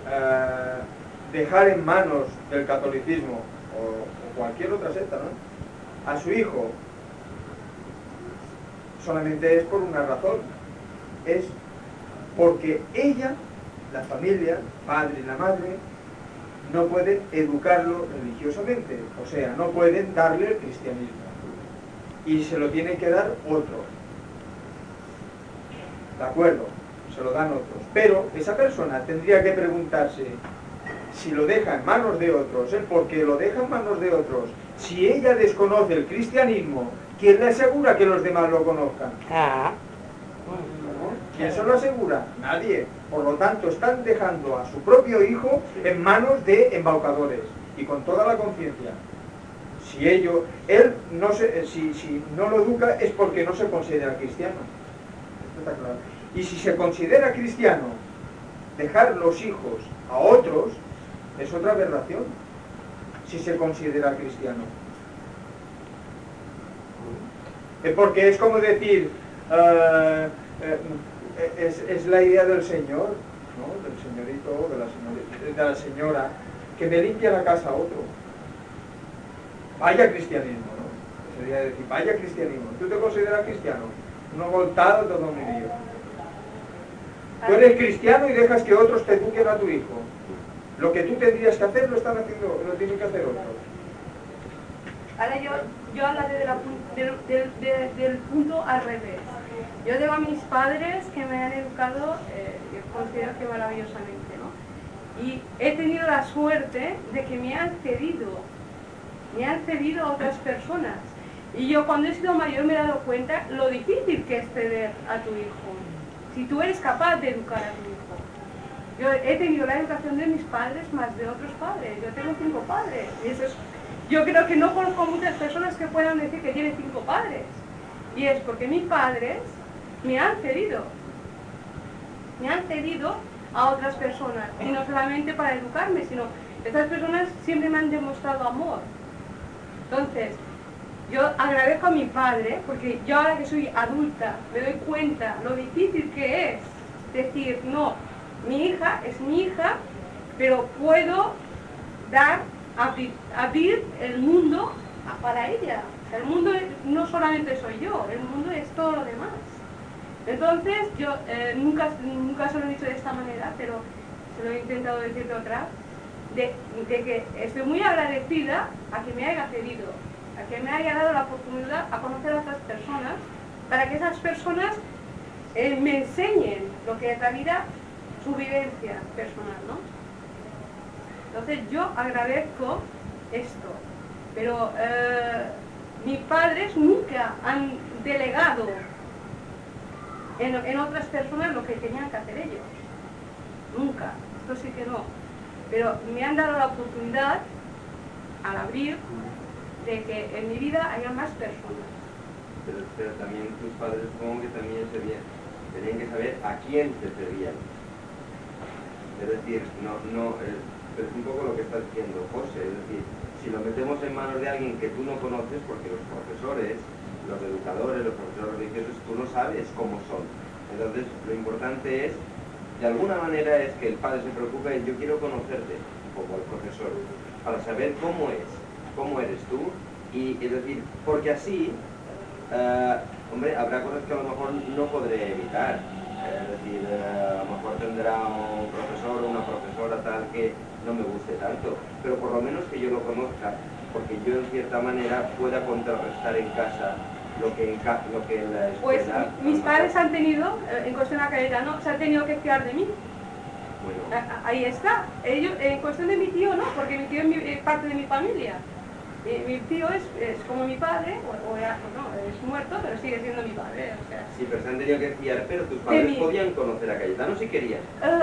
dejar en manos del catolicismo o cualquier otra secta, ¿no?, a su hijo, solamente es por una razón, es porque ella, la familia, el padre y la madre, no pueden educarlo religiosamente, o sea, no pueden darle el cristianismo, y se lo tiene que dar otro, ¿de acuerdo? Se lo dan otros, pero esa persona tendría que preguntarse si lo deja en manos de otros, ¿el por qué lo deja en manos de otros? Si ella desconoce el cristianismo, ¿quién le asegura que los demás lo conozcan? ¿Quién se lo asegura? Nadie. Por lo tanto, están dejando a su propio hijo en manos de embaucadores, y con toda la conciencia. Si él si no lo educa es porque no se considera cristiano. Esto está claro. Y si se considera cristiano, dejar los hijos a otros es otra aberración. Si se considera cristiano. Porque es como decir, es la idea del señor, ¿no?, del señorito o de la señora, que me limpia la casa a otro. Vaya cristianismo, ¿no? Sería decir, vaya cristianismo. ¿Tú te consideras cristiano? No voltado todo mi Dios. Tú eres cristiano y dejas que otros te eduquen a tu hijo. Lo que tú tendrías que hacer lo están haciendo, lo tienen que hacer otros. Ahora yo hablaré del punto al revés. Yo tengo a mis padres que me han educado, yo considero que maravillosamente, ¿no? Y he tenido la suerte de que me han cedido a otras personas. Y yo cuando he sido mayor me he dado cuenta lo difícil que es ceder a tu hijo, si tú eres capaz de educar a tu hijo. Yo he tenido la educación de mis padres más de otros padres. Yo tengo 5 padres. Y eso es, yo creo que no conozco muchas personas que puedan decir que tienen 5 padres. Y es porque mis padres me han cedido a otras personas. Y no solamente para educarme, sino estas personas siempre me han demostrado amor. Entonces, yo agradezco a mi padre, porque yo ahora que soy adulta me doy cuenta lo difícil que es decir, no, mi hija es mi hija, pero puedo abrir el mundo para ella. El mundo no solamente soy yo, el mundo es todo lo demás. Entonces, yo nunca se lo he dicho de esta manera, pero se lo he intentado decir de otra, de que estoy muy agradecida a que me haya cedido, a que me haya dado la oportunidad a conocer a otras personas, para que esas personas me enseñen lo que es la vida, su vivencia personal, ¿no? Entonces yo agradezco esto, pero mis padres nunca han delegado en otras personas lo que tenían que hacer ellos, nunca, esto sí que no, pero me han dado la oportunidad al abrir de que en mi vida haya más personas. Pero también tus padres supongo que también tenían que saber a quién te servían. Es decir, pero es un poco lo que está diciendo José, es decir, si lo metemos en manos de alguien que tú no conoces, porque los profesores, los educadores, los profesores religiosos, tú no sabes cómo son. Entonces, lo importante es, de alguna manera, es que el padre se preocupe de yo quiero conocerte, como el profesor, para saber cómo eres tú, y es decir, porque así, hombre, habrá cosas que a lo mejor no podré evitar. Es decir, a lo mejor tendrá un profesor o una profesora tal que no me guste tanto, pero por lo menos que yo lo conozca, porque yo en cierta manera pueda contrarrestar en casa lo que en la escuela... Pues mis padres han tenido, en cuestión de Cayetano, se han tenido que fiar de mí. Bueno. Ahí está. Ellos, en cuestión de mi tío, no, porque mi tío es parte de mi familia. Mi tío es como mi padre, es muerto, pero sigue siendo mi padre. O sea. Sí, pero se han tenido que fiar, pero tus padres podían conocer a Cayetano si querían.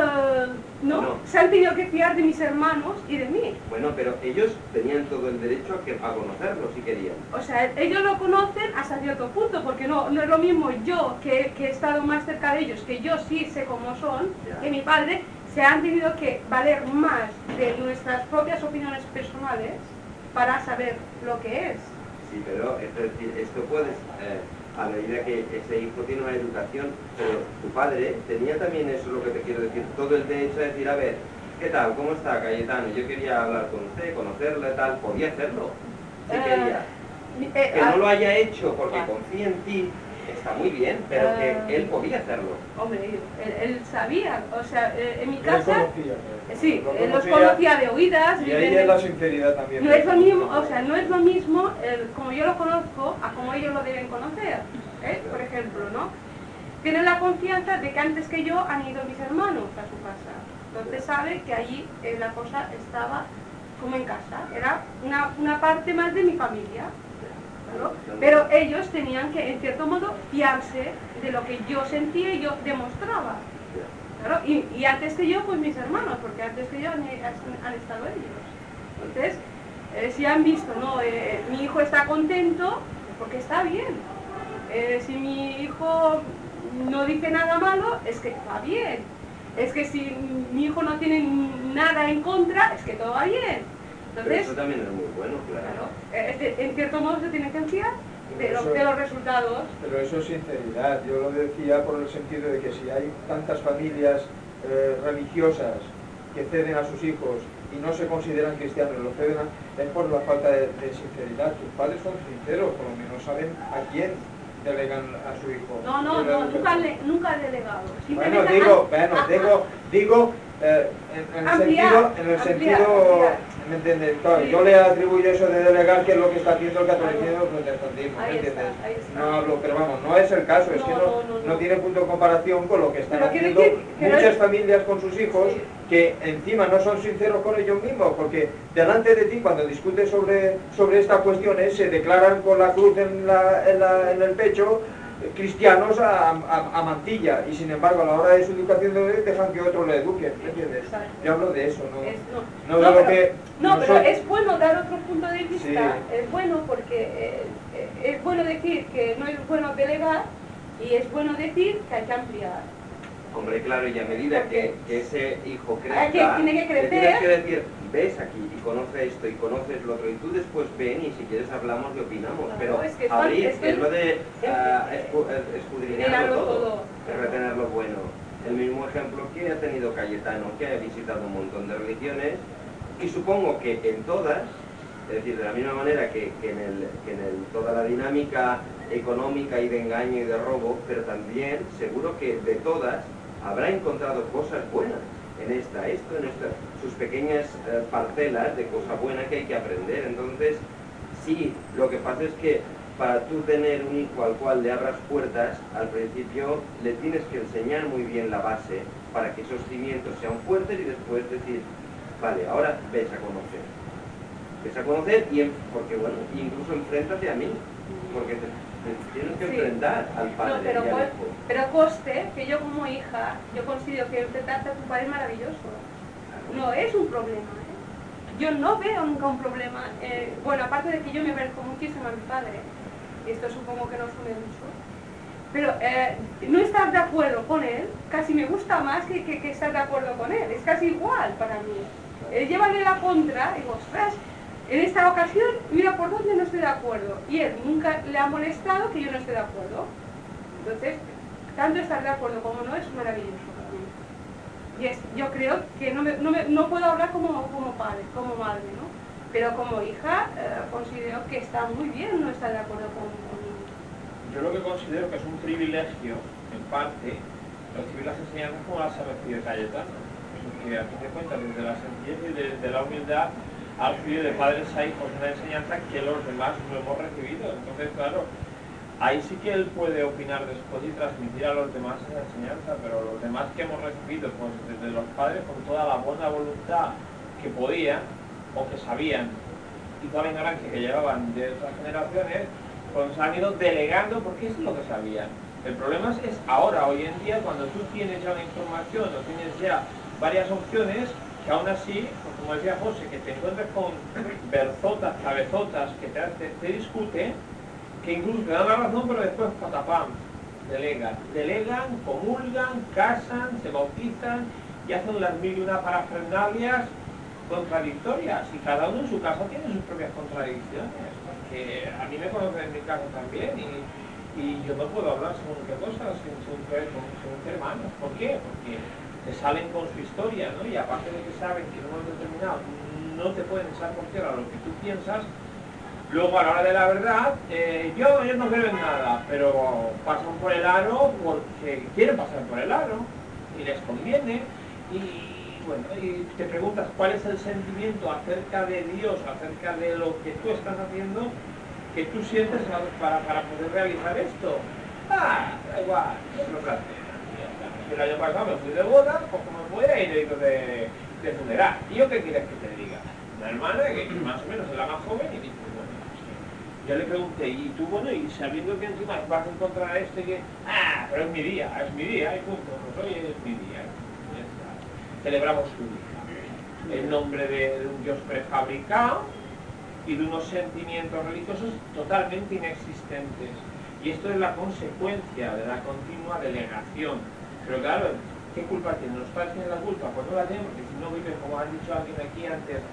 No, se han tenido que fiar de mis hermanos y de mí. Bueno, pero ellos tenían todo el derecho a conocerlo si querían. O sea, ellos lo conocen hasta cierto punto, porque no es lo mismo yo, que he estado más cerca de ellos, que yo sí sé cómo son, que mi padre, se han tenido que valer más de nuestras propias opiniones personales para saber lo que es. Sí, pero es decir, esto puedes, a medida que ese hijo tiene una educación, pero tu padre tenía también eso, lo que te quiero decir, todo el derecho a decir, a ver, ¿qué tal? ¿Cómo está Cayetano? Yo quería hablar con usted, conocerle, tal, podía hacerlo, si quería. Que no lo haya hecho porque confía en ti, está muy bien, pero que él podía hacerlo. Hombre, él sabía, o sea, en mi casa... Él conocía, sí, él los conocía de oídas. Y ahí es la sinceridad también. No es lo mismo, o sea, no es lo mismo como yo lo conozco a como ellos lo deben conocer, por ejemplo, ¿no? Tienen la confianza de que antes que yo han ido mis hermanos a su casa. Entonces sabe que allí la cosa estaba como en casa, era una parte más de mi familia. ¿no? Pero ellos tenían que, en cierto modo, fiarse de lo que yo sentía y yo demostraba. Claro, y antes que yo, pues mis hermanos, porque antes que yo han estado ellos. Entonces, si han visto, ¿no? Mi hijo está contento, porque está bien. Si mi hijo no dice nada malo, es que va bien. Es que si mi hijo no tiene nada en contra, es que todo va bien. Entonces, pero eso también es muy bueno, claro. En cierto modo se tiene que fiar de los resultados. Pero eso es sinceridad. Yo lo decía por el sentido de que si hay tantas familias religiosas que ceden a sus hijos y no se consideran cristianos, lo ceden es por la falta de sinceridad. Tus padres son sinceros, por lo menos saben a quién delegan a su hijo. No, nunca he delegado. Bueno, digo en el sentido, ¿me entiendes? Claro, sí. Yo le atribuyo eso de delegar, que es lo que está haciendo el catolicismo protestantismo, ¿me entiendes? No hablo, pero vamos, no es el caso, es que no tiene punto de comparación con lo que están haciendo muchas familias con sus hijos, sí, que encima no son sinceros con ellos mismos, porque delante de ti, cuando discutes sobre estas cuestiones, se declaran con la cruz en el pecho cristianos a mantilla, y sin embargo a la hora de su educación dejan que otro le eduque, ¿me entiendes? Yo hablo de eso, no de lo que... Pero es bueno dar otro punto de vista, es bueno porque es bueno decir que no es bueno delegar, y es bueno decir que hay que ampliar. Hombre, claro, y a medida que ese hijo crezca, tiene que crecer. tienes que decir, ves aquí y conoce esto y conoces lo otro, y tú después ven y si quieres hablamos y opinamos, Claro, pero es que abrir, es lo de escudriñarlo todo, retener lo bueno. El mismo ejemplo que ha tenido Cayetano, que ha visitado un montón de religiones, y supongo que en todas, es decir, de la misma manera que en toda la dinámica económica y de engaño y de robo, pero también seguro que de todas habrá encontrado cosas buenas en sus pequeñas parcelas de cosa buena que hay que aprender. Entonces, sí, lo que pasa es que para tú tener un hijo al cual le abras puertas, al principio le tienes que enseñar muy bien la base para que esos cimientos sean fuertes y después decir, vale, ahora ves a conocer. Ves a conocer porque, bueno, incluso enfréntate a mí, porque te tienes que enfrentar al padre y al hijo. Pero coste que yo como hija, yo considero que enfrentarte a tu padre es maravilloso. No es un problema, Yo no veo nunca un problema. Bueno, aparte de que yo me merezco muchísimo a mi padre, esto supongo que nos une mucho, pero no estar de acuerdo con él casi me gusta más que estar de acuerdo con él. Es casi igual para mí. Llévale la contra y digo, ostras, en esta ocasión, mira por dónde no estoy de acuerdo. Y él nunca le ha molestado que yo no esté de acuerdo. Entonces, tanto estar de acuerdo como no es maravilloso para mí. Y yo creo que no puedo hablar como padre, como madre, ¿no? Pero como hija, considero que está muy bien no estar de acuerdo con Yo lo que considero que es un privilegio, en parte, recibir las enseñanzas como las ha recibido Cayetano. Que a fin de cuentas, desde la sencillez y desde la humildad, ha recibido de padres a hijos una enseñanza que los demás no hemos recibido. Entonces, claro, ahí sí que él puede opinar después y transmitir a los demás esa enseñanza, pero los demás que hemos recibido, pues desde los padres, con toda la buena voluntad que podían o que sabían, y toda la ignorancia que llevaban de otras generaciones, pues han ido delegando porque es lo que sabían. El problema es ahora, hoy en día, cuando tú tienes ya una información o tienes ya varias opciones, que aún así, pues como decía José, que te encuentres con berzotas, cabezotas, que te discuten, que incluso te dan la razón, pero después patapam, delegan, comulgan, casan, se bautizan y hacen las mil y una parafernalias contradictorias, y cada uno en su casa tiene sus propias contradicciones, porque a mí me conocen en mi casa también, y yo no puedo hablar según qué cosas, según qué hermanos. ¿Por qué? Porque te salen con su historia, ¿no? Y aparte de que saben que en un momento determinado no te pueden echar por tierra lo que tú piensas, luego a la hora de la verdad, ellos no creen nada, pero pasan por el aro porque quieren pasar por el aro y les conviene, y bueno, y te preguntas cuál es el sentimiento acerca de Dios, acerca de lo que tú estás haciendo, que tú sientes para poder realizar esto. Da igual, es lo que hace. El año pasado me fui de boda, pues como me voy a ir de funeral. ¿Y yo qué quieres que te diga? Una hermana que más o menos es la más joven y dice, bueno, yo le pregunté, ¿y tú, bueno, y sabiendo que encima vas a encontrar esto y que, pero es mi día y punto, pues hoy es mi día. Celebramos su día. En nombre de un Dios prefabricado y de unos sentimientos religiosos totalmente inexistentes. Y esto es la consecuencia de la continua delegación. Pero claro, ¿qué culpa tienen? ¿Los padres tienen la culpa? Pues no la tienen, porque si no viven, como ha dicho alguien aquí antes,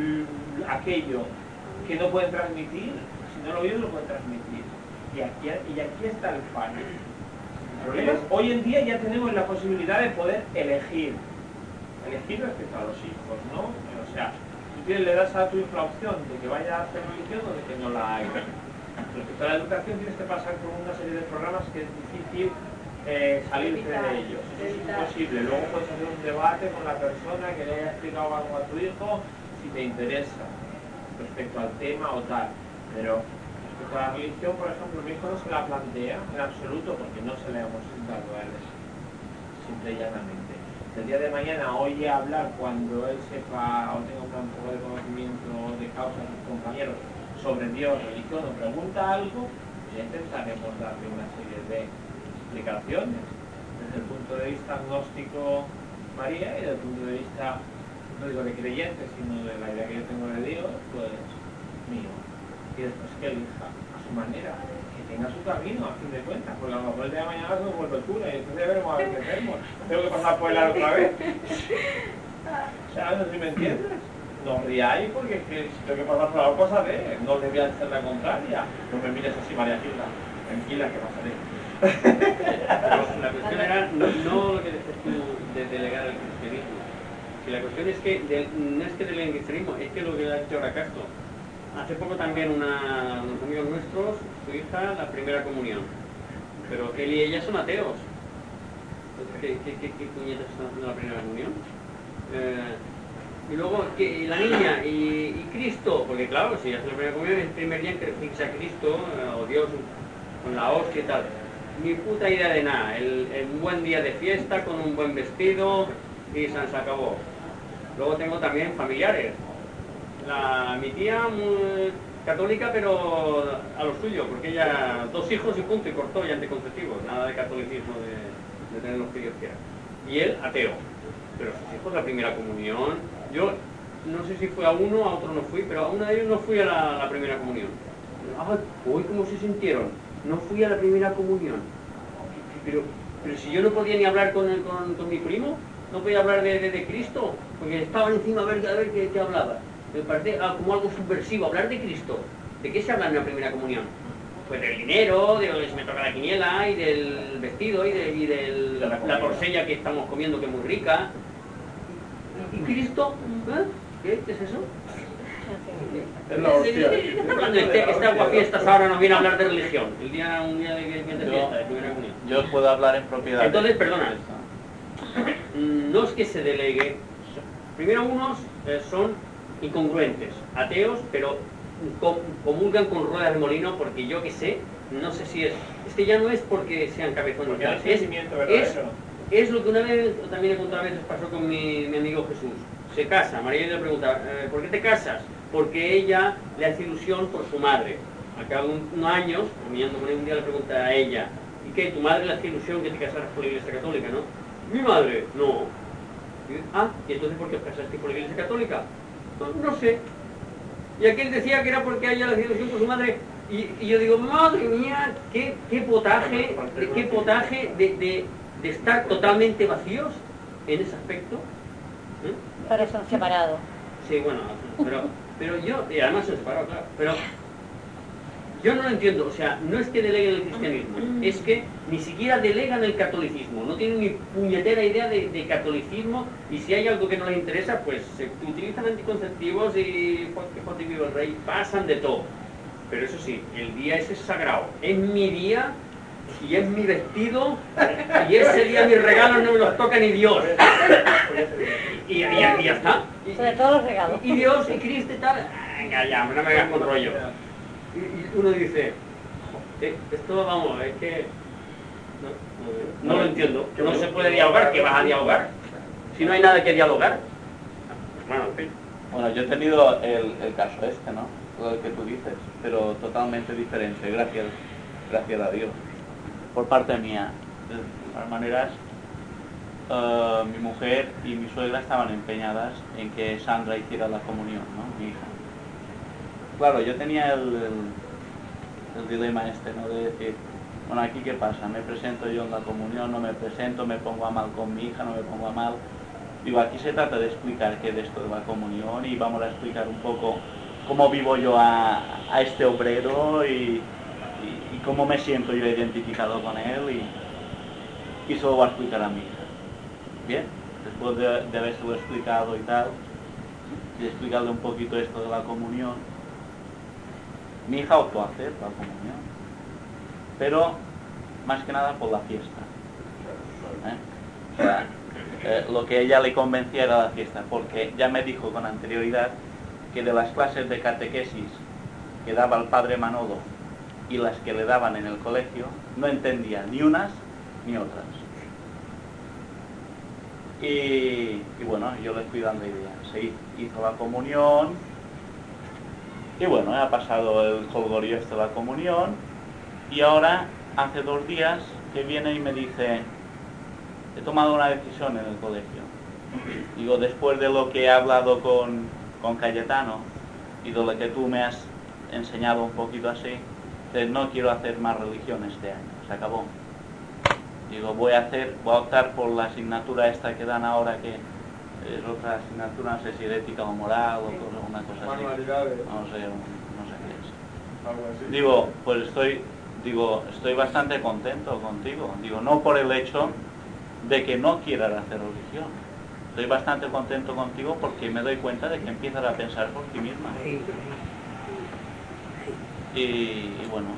aquello que no pueden transmitir, si no lo viven, lo pueden transmitir. Y aquí está el fallo. El problema es, hoy en día ya tenemos la posibilidad de poder elegir respecto a los hijos, ¿no? O sea, tú le das a tu hijo la opción de que vaya a hacer religión o de que no la haga. Respecto a la educación tienes que pasar por una serie de programas que es difícil salirse de ellos. Eso es imposible. Luego puedes hacer un debate con la persona que le haya explicado algo a tu hijo si te interesa respecto al tema o tal. Pero respecto a la religión, por ejemplo, mi hijo no se la plantea en absoluto porque no se le hemos dado a él eso, simple y llanamente. El día de mañana oye hablar cuando él sepa o tenga un poco de conocimiento de causa de sus compañeros sobre Dios, religión, o pregunta algo, ya intentaremos darle una serie de explicaciones desde el punto de vista agnóstico María y desde el punto de vista, no digo de creyente, sino de la idea que yo tengo de Dios, pues mío. Y después que elija a su manera, que tenga su camino, a fin de cuentas, porque a lo mejor el día de mañana se vuelve el cura y entonces veremos a ver qué hacemos. Tengo que pasar por el aro otra vez. O sea, no sé si me entiendes. No ríais porque es que si tengo que pasar por la cosa de, no le voy a hacer la contraria. No me mires así, María Gilda. Tranquila, que pasaré. Pero la cuestión era no lo que dices tú de delegar el cristianismo. Si la cuestión es que no es que deleguen el cristianismo, es que lo que ha dicho ahora Castro. Hace poco también unos amigos nuestros, su hija, la primera comunión. Pero él y ella son ateos. ¿Qué puñetas están haciendo la primera comunión? Y luego que la niña y Cristo, porque claro, si hace la primera comunión, el primer día en que fixa a Cristo, o Dios, con la hostia y tal. Ni puta idea de nada. Un buen día de fiesta, con un buen vestido, y se acabó. Luego tengo también familiares. Mi tía, muy católica, pero a lo suyo, porque ella, 2 hijos y punto, y cortó, y anticonceptivos. Nada de catolicismo, de tener los que Dios quiera. Y él, ateo. Pero sus hijos, la primera comunión. Yo no sé si fue a uno, a otro no fui, pero a uno de ellos no fui a la primera comunión. Uy, ¿cómo se sintieron? No fui a la primera comunión. Pero si yo no podía ni hablar con mi primo, no podía hablar de Cristo, porque estaban encima a ver qué hablaba. Me parece como algo subversivo, hablar de Cristo. ¿De qué se habla en la primera comunión? Pues del dinero, de lo que se me toca la quiniela, y del vestido, y de la porcella que estamos comiendo, que es muy rica. ¿Y Cristo? ¿Qué es eso? Está hablando de esta aguafiestas ahora nos viene a hablar de religión. Un día de fiesta, de primera comunión. Yo puedo hablar en propiedad. Entonces, perdona, no es que se delegue. Primero, unos son incongruentes, ateos, pero comulgan con ruedas de molino, porque yo que sé, no sé si es que ya no es porque sean cabezones, es lo que una vez, también he contado a veces, pasó con mi amigo Jesús. Se casa, María le pregunta, ¿por qué te casas? Porque ella le hace ilusión por su madre. Al cabo de unos años, caminando con él, un día le pregunta a ella, ¿y qué? ¿Tu madre le hace ilusión que te casaras por la Iglesia Católica, no? Mi madre, no. ¿Y entonces por qué os casaste por la Iglesia Católica? No sé. Y aquel decía que era porque a ella le hacía ilusión por su madre. Y yo digo, madre mía, qué potaje de estar totalmente vacíos en ese aspecto. Pero son separados. Sí, bueno, pero yo, y además son separados, claro, pero yo no lo entiendo. O sea, no es que deleguen el cristianismo, es que ni siquiera delegan el catolicismo, no tienen ni puñetera idea de catolicismo, y si hay algo que no les interesa, pues se utilizan anticonceptivos y porque vive el rey, pasan de todo. Pero eso sí, el día ese es sagrado, es mi día y es mi vestido, y ese día mis regalos no me los toca ni Dios. Y ya está. Sobre todo los regalos. Y Dios y Cristo y tal, venga ya, no me hagas con rollo. Y uno dice, esto vamos, es que no lo entiendo. No se puede dialogar. ¿Qué vas a dialogar? Si no hay nada que dialogar. Bueno, en fin. Bueno, yo he tenido el caso este, ¿no? Todo el que tú dices, pero totalmente diferente, gracias a Dios. Por parte mía, de todas maneras, mi mujer y mi suegra estaban empeñadas en que Sandra hiciera la comunión, ¿no? Mi hija. Claro, yo tenía el dilema este, ¿no? De decir, bueno, aquí qué pasa, me presento yo en la comunión, no me presento, me pongo a mal con mi hija, no me pongo a mal. Digo, aquí se trata de explicar qué es esto de la comunión, y vamos a explicar un poco cómo vivo yo a este obrero y cómo me siento yo identificado con él, y se lo voy a explicar a mi hija. Bien, después de habérselo explicado y tal, y explicarle un poquito esto de la comunión, mi hija optó a hacer la comunión, pero más que nada por la fiesta. O sea, lo que a ella le convencía era la fiesta, porque ya me dijo con anterioridad que de las clases de catequesis que daba el padre Manolo y las que le daban en el colegio, no entendía ni unas ni otras. Y bueno, yo le fui dando ideas. Se hizo la comunión, y bueno, ha pasado el jolgorio este de la comunión, Y ahora, hace 2 días, que viene y me dice, he tomado una decisión en el colegio. Digo, después de lo que he hablado con Cayetano y de lo que tú me has enseñado un poquito así, no quiero hacer más religión este año, se acabó. Digo, voy a optar por la asignatura esta que dan ahora, que es otra asignatura, no sé si es ética o moral o una cosa así. No sé qué es. Digo, pues estoy bastante contento contigo. Digo, no por el hecho de que no quieras hacer religión. Estoy bastante contento contigo porque me doy cuenta de que empiezas a pensar por ti misma. Y bueno.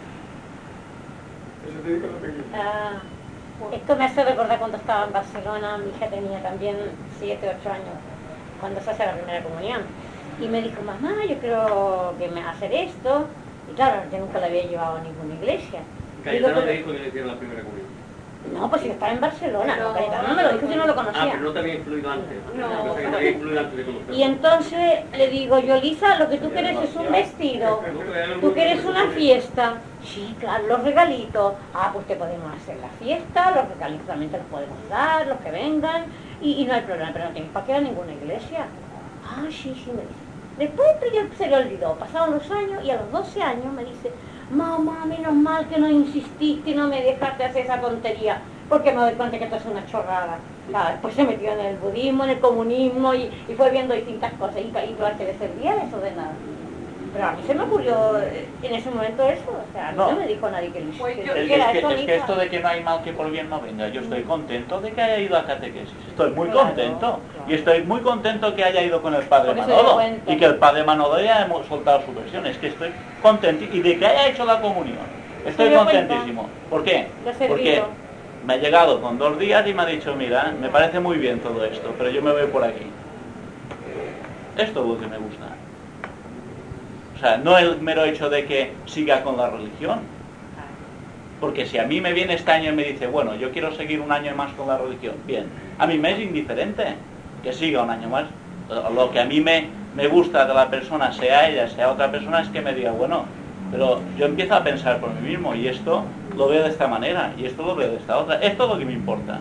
Esto me hace recordar cuando estaba en Barcelona, mi hija tenía también 7, 8 años, cuando se hace la primera comunión. Y me dijo, mamá, yo quiero que me hacer esto. Y claro, yo nunca la había llevado a ninguna iglesia. Cayetano te dijo que le hicieron la primera comunión. No, pues si estaba en Barcelona, no, Cayetano no me lo dijo, yo no lo conocía. Ah, pero no te había influido antes. No. Te había influido antes de conocerlo. Y entonces le digo yo, Lisa, lo que tú quieres es un vestido, tú quieres una fiesta. Sí, claro, los regalitos. Ah, pues te podemos hacer la fiesta, los regalitos también te los podemos dar, los que vengan, y no hay problema, pero no tienes para qué ir a ninguna iglesia. Ah, sí, me dice. Después se le olvidó, pasaron los años, y a los 12 años me dice, mamá, menos mal que no insististe y no me dejaste hacer esa tontería, porque me doy cuenta que esto es una chorrada. Claro, después se metió en el budismo, en el comunismo, y fue viendo distintas cosas, y claro que le servía eso de nada. Pero a mí se me ocurrió en ese momento eso, o sea, a mí no me dijo nadie que lo hiciera. Es que esto de que no hay mal que por bien no venga, yo estoy contento de que haya ido a catequesis, estoy muy contento, claro. Y estoy muy contento que haya ido con el padre Manolo, y que el padre Manolo haya soltado su versión, es que estoy contento, y de que haya hecho la comunión, estoy contentísimo. ¿Por qué? Porque me ha llegado con 2 días y me ha dicho, mira, me parece muy bien todo esto, pero yo me voy por aquí. Esto es lo que me gusta. O sea, no el mero hecho de que siga con la religión. Porque si a mí me viene este año y me dice, bueno, yo quiero seguir un año más con la religión, bien, a mí me es indiferente que siga un año más. Lo que a mí me gusta de la persona, sea ella, sea otra persona, es que me diga, bueno, pero yo empiezo a pensar por mí mismo, y esto lo veo de esta manera, y esto lo veo de esta otra. Esto es lo que me importa.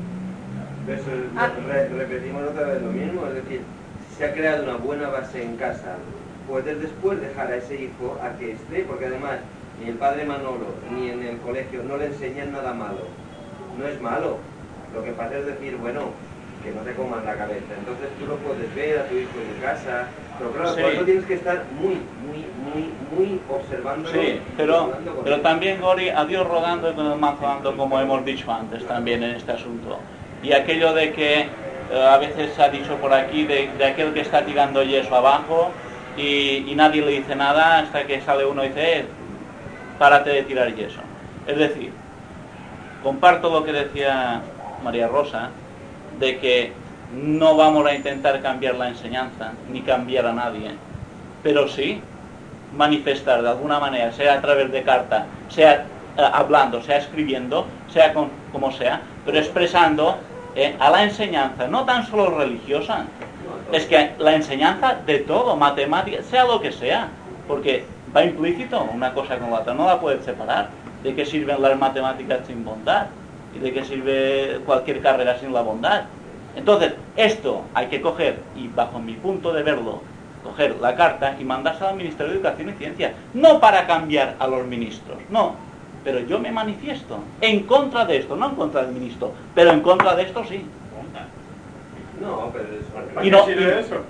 Repetimos otra vez lo mismo, es decir, si se ha creado una buena base en casa, puedes después dejar a ese hijo a que esté, porque además ni el padre Manolo ni en el colegio no le enseñan nada malo. No es malo. Lo que pasa es decir, bueno, que no te coman la cabeza. Entonces tú lo puedes ver a tu hijo en casa, pero claro, por eso tienes que estar muy observando. Sí, pero también, Gori, a Dios rodando y con el mazo dando, como hemos dicho antes también en este asunto. Y aquello de que a veces se ha dicho por aquí de aquel que está tirando yeso abajo, y nadie le dice nada hasta que sale uno y dice, párate de tirar yeso. Es decir, comparto lo que decía María Rosa, de que no vamos a intentar cambiar la enseñanza, ni cambiar a nadie, pero sí manifestar de alguna manera, sea a través de carta, sea hablando, sea escribiendo, sea como sea, pero expresando a la enseñanza, no tan solo religiosa, es que la enseñanza de todo, matemática, sea lo que sea, porque va implícito una cosa con la otra, no la puedes separar. ¿De qué sirven las matemáticas sin bondad? ¿Y de qué sirve cualquier carrera sin la bondad? Entonces, esto hay que coger, y bajo mi punto de verlo, coger la carta y mandársela al Ministerio de Educación y Ciencia, no para cambiar a los ministros, no, pero yo me manifiesto en contra de esto, no en contra del ministro, pero en contra de esto sí. No, pero ¿para qué sirve eso?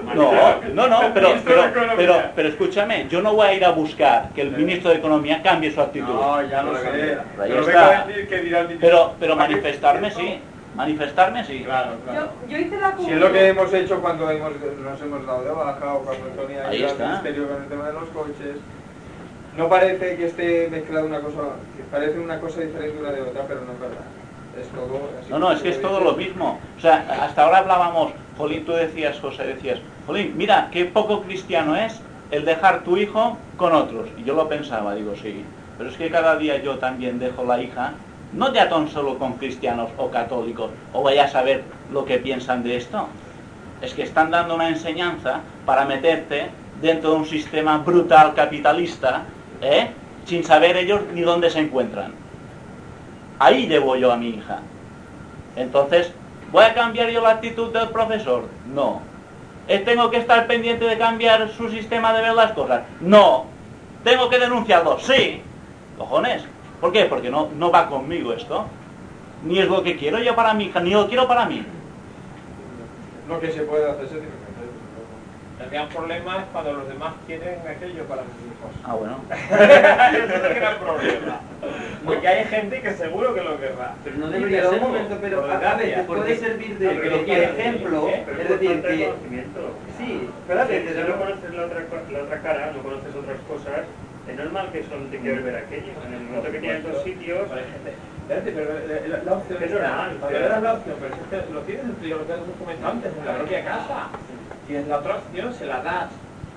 Pero escúchame, yo no voy a ir a buscar que el ministro de Economía cambie su actitud. No, ya lo sé. Pero vengo a decir que dirá el ministro. Pero manifestarme sí. Claro. Yo hice la comunión. Si es lo que hemos hecho cuando nos hemos dado de baja, o cuando Tony ha ido al ministerio con el tema de los coches. No parece que esté mezclada una cosa, que parece una cosa diferente una de otra, pero no es verdad. Es todo así. No, es que es todo lo mismo. O sea, hasta ahora hablábamos, Jolín, tú decías, José, Jolín, mira, qué poco cristiano es el dejar tu hijo con otros. Y yo lo pensaba, digo, sí, pero es que cada día yo también dejo la hija, no ya tan solo con cristianos o católicos, o vaya a saber lo que piensan de esto. Es que están dando una enseñanza para meterte dentro de un sistema brutal capitalista, sin saber ellos ni dónde se encuentran. Ahí llevo yo a mi hija. Entonces, ¿voy a cambiar yo la actitud del profesor? No. ¿Tengo que estar pendiente de cambiar su sistema de ver las cosas? No. ¿Tengo que denunciarlo? Sí. Cojones. ¿Por qué? Porque no va conmigo esto. Ni es lo que quiero yo para mi hija, ni lo quiero para mí. Lo que se puede hacer se tiene que hacer. El gran problema es cuando los demás quieren aquello para sus hijos. Ah, bueno. Ese es el gran problema. Porque hay gente que seguro que lo querrá. Pero no debería ser un momento, pero a veces puede servir de ejemplo, es decir, que... Sí, pero si no conoces la otra cara, no conoces otras cosas, es normal que solo te quieres ver aquello. En el momento que tienes dos sitios... Espérate, pero la opción es normal. Cuando le das la opción, pero es que lo tienes entre lo que hemos comentado antes, en la propia casa. Tienes la otra opción, se la das.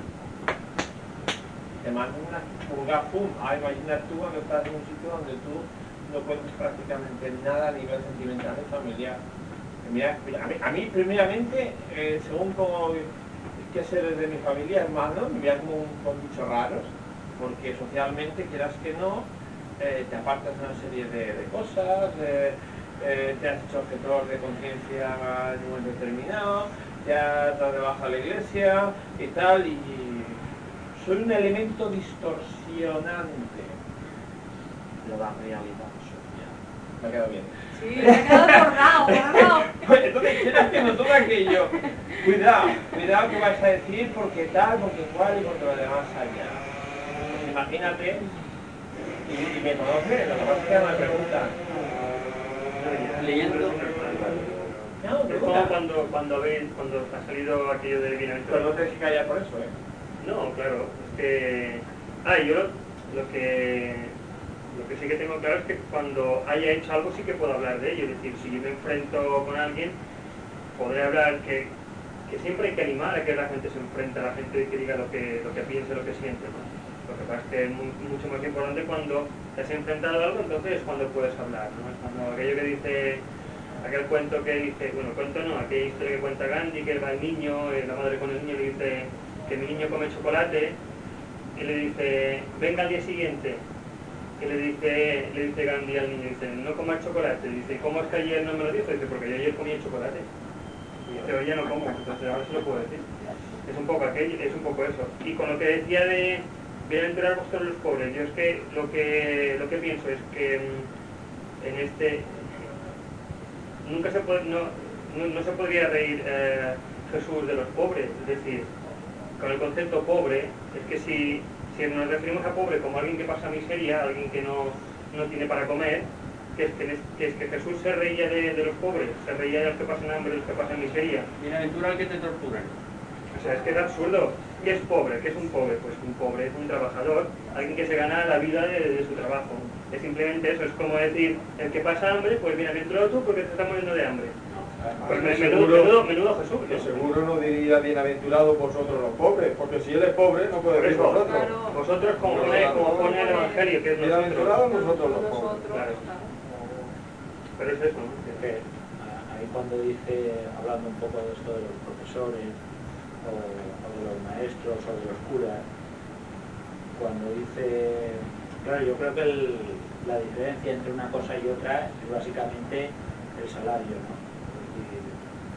Te mandan un gafum. Imagina tú cuando estás en un sitio donde tú no cuentas prácticamente nada a nivel sentimental y familiar. Mira, a mí primeramente, según como qué seres de mi familia, hermanos, me veía como con bichos raros, porque socialmente, quieras que no, te apartas de una serie de cosas, te has hecho objetor de conciencia en un momento determinado, te has dado de baja a la iglesia y tal, y soy un elemento distorsionante de la realidad social. Me ha quedado bien. Sí, me ha quedado borrado. Entonces, estoy haciendo todo aquello. Cuidado que vais a decir, porque tal, porque cual y porque lo demás allá. Imagínate, y me conoce, lo que pasa es que me preguntan. Leyendo. No, Es como cuando ha salido aquello de bienaventurado. Pero no te dejes callar por eso, No, claro, es que... yo lo que sí que tengo claro es que cuando haya hecho algo sí que puedo hablar de ello. Es decir, si yo me enfrento con alguien, podré hablar que siempre hay que animar a que la gente se enfrente, a la gente y que diga lo que piense, lo que siente, ¿no? Lo que pasa es que es mucho más importante cuando te has enfrentado a algo, entonces es cuando puedes hablar, ¿no? Es cuando aquello que dice... Aquel cuento que dice, aquella historia que cuenta Gandhi, que va el niño, la madre con el niño le dice que mi niño come chocolate, y le dice, venga al día siguiente, y le dice Gandhi al niño, dice, no comas chocolate, dice, ¿cómo es que ayer no me lo dijo? Dice, porque yo ayer comí chocolate, y dice, hoy ya no como, entonces ahora se lo puedo decir. Es un poco aquello, es un poco eso. Y con lo que decía de bienaventurar vosotros los pobres, yo es que lo que pienso es que en este... Nunca se puede, no se podría reír Jesús de los pobres, es decir, con el concepto pobre, es que si nos referimos a pobre como alguien que pasa miseria, alguien que no tiene para comer, que es que Jesús se reía de los pobres, se reía de los que pasan hambre, de los que pasan miseria. Bienaventurado el que te torturan. O sea, es que es absurdo. ¿Qué es pobre? ¿Qué es un pobre? Pues un pobre es un trabajador, alguien que se gana la vida de su trabajo. Es simplemente eso, es como decir, el que pasa hambre, pues bienaventurado tú porque te estás muriendo de hambre. Pues menudo Jesús, ¿no? Que seguro no diría bienaventurados vosotros los pobres, porque si él es pobre no puede decir vosotros. Claro. Vosotros como pone el Evangelio, que es bienaventurados nosotros los pobres. Claro. Pero es eso, ¿no? Es que ahí cuando dice, hablando un poco de esto de los profesores, o de los maestros, o de los curas, cuando dice... Claro, yo creo que la diferencia entre una cosa y otra es básicamente el salario, ¿no? Es decir,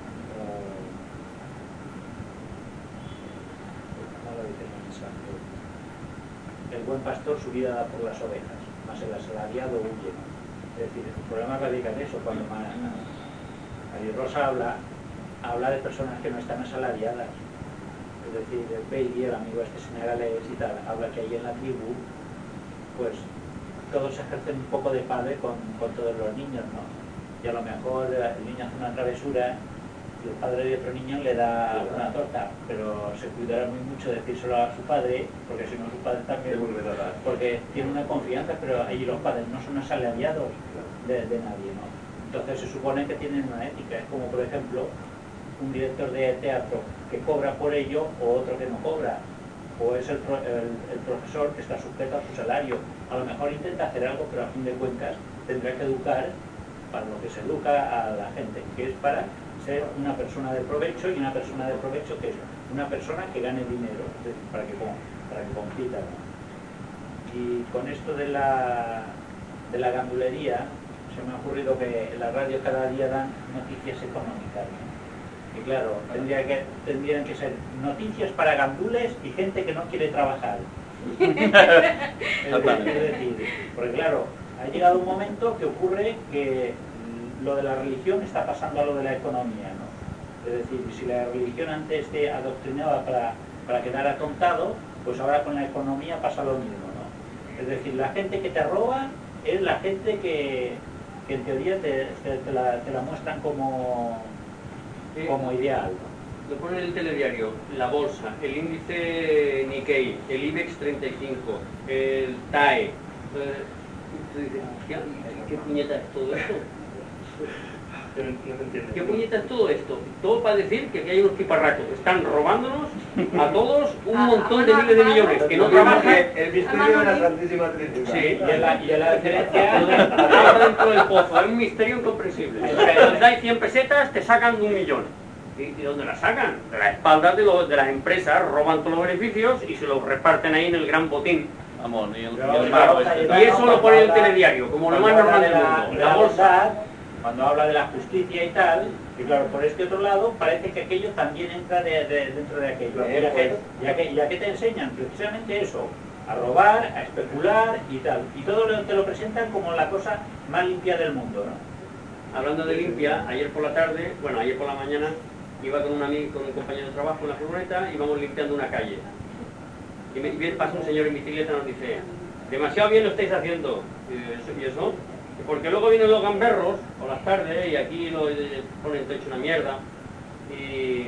¿cómo lo dice el santo? El buen pastor su vida da por las ovejas, más el asalariado huye. Es decir, el problema radica en eso. Cuando María Rosa habla de personas que no están asalariadas. Es decir, el Bailey, el amigo este senegalés y tal, habla que ahí en la tribu pues todos ejercen un poco de padre con todos los niños, ¿no? Y a lo mejor el niño hace una travesura y el padre de otro niño le da una torta, pero se cuidará muy mucho de decírselo a su padre, porque si no su padre también, porque tiene una confianza, pero allí los padres no son asalariados de nadie, ¿no? Entonces se supone que tienen una ética, es como por ejemplo un director de teatro que cobra por ello o otro que no cobra. O es el profesor que está sujeto a su salario. A lo mejor intenta hacer algo, pero a fin de cuentas tendrá que educar para lo que se educa a la gente, que es para ser una persona de provecho, y una persona de provecho que es una persona que gane dinero, es decir, para que compita, ¿no? Y con esto de la gandulería, se me ha ocurrido que en la radio cada día dan noticias económicas, ¿no? Y claro, tendrían que ser noticias para gandules y gente que no quiere trabajar. Es decir, porque claro, ha llegado un momento que ocurre que lo de la religión está pasando a lo de la economía, ¿no? Es decir, si la religión antes te adoctrinaba para quedar atontado, pues ahora con la economía pasa lo mismo, ¿no? Es decir, la gente que te roba es la gente que en teoría te la muestran como ideal, ¿no? Lo ponen en el telediario, la bolsa, el índice Nikkei, el IBEX 35, el TAE. Tú dices, ¿qué puñeta es todo esto? ¿Qué puñeta es todo esto? Todo para decir que aquí hay unos piparracos que están robándonos a todos un montón de miles de millones que no trabajan. El misterio de la Santísima Trinidad. Sí, y en la diferencia está dentro del pozo, es un misterio incomprensible. Les dais 100 pesetas, te sacan 1 millón. ¿Y de dónde las sacan? De las espaldas de las empresas, roban todos los beneficios y se los reparten ahí en el gran botín. Vamos, y eso lo pone en el telediario, como lo más normal del mundo. La bolsa, cuando habla de la justicia y tal, y claro, por este otro lado parece que aquello también entra dentro de aquello. ¿Y a qué te enseñan? Precisamente eso, a robar, a especular y tal. Y todo te lo presentan como la cosa más limpia del mundo, ¿no? hablando de limpia, ayer por la tarde, bueno, ayer por la mañana, iba con un compañero de trabajo en la furgoneta y íbamos limpiando una calle. Y pasa un señor en bicicleta y nos dice, demasiado bien lo estáis haciendo. ¿Y eso? Porque luego vienen los gamberros por las tardes y aquí lo ponen hecho una mierda. Y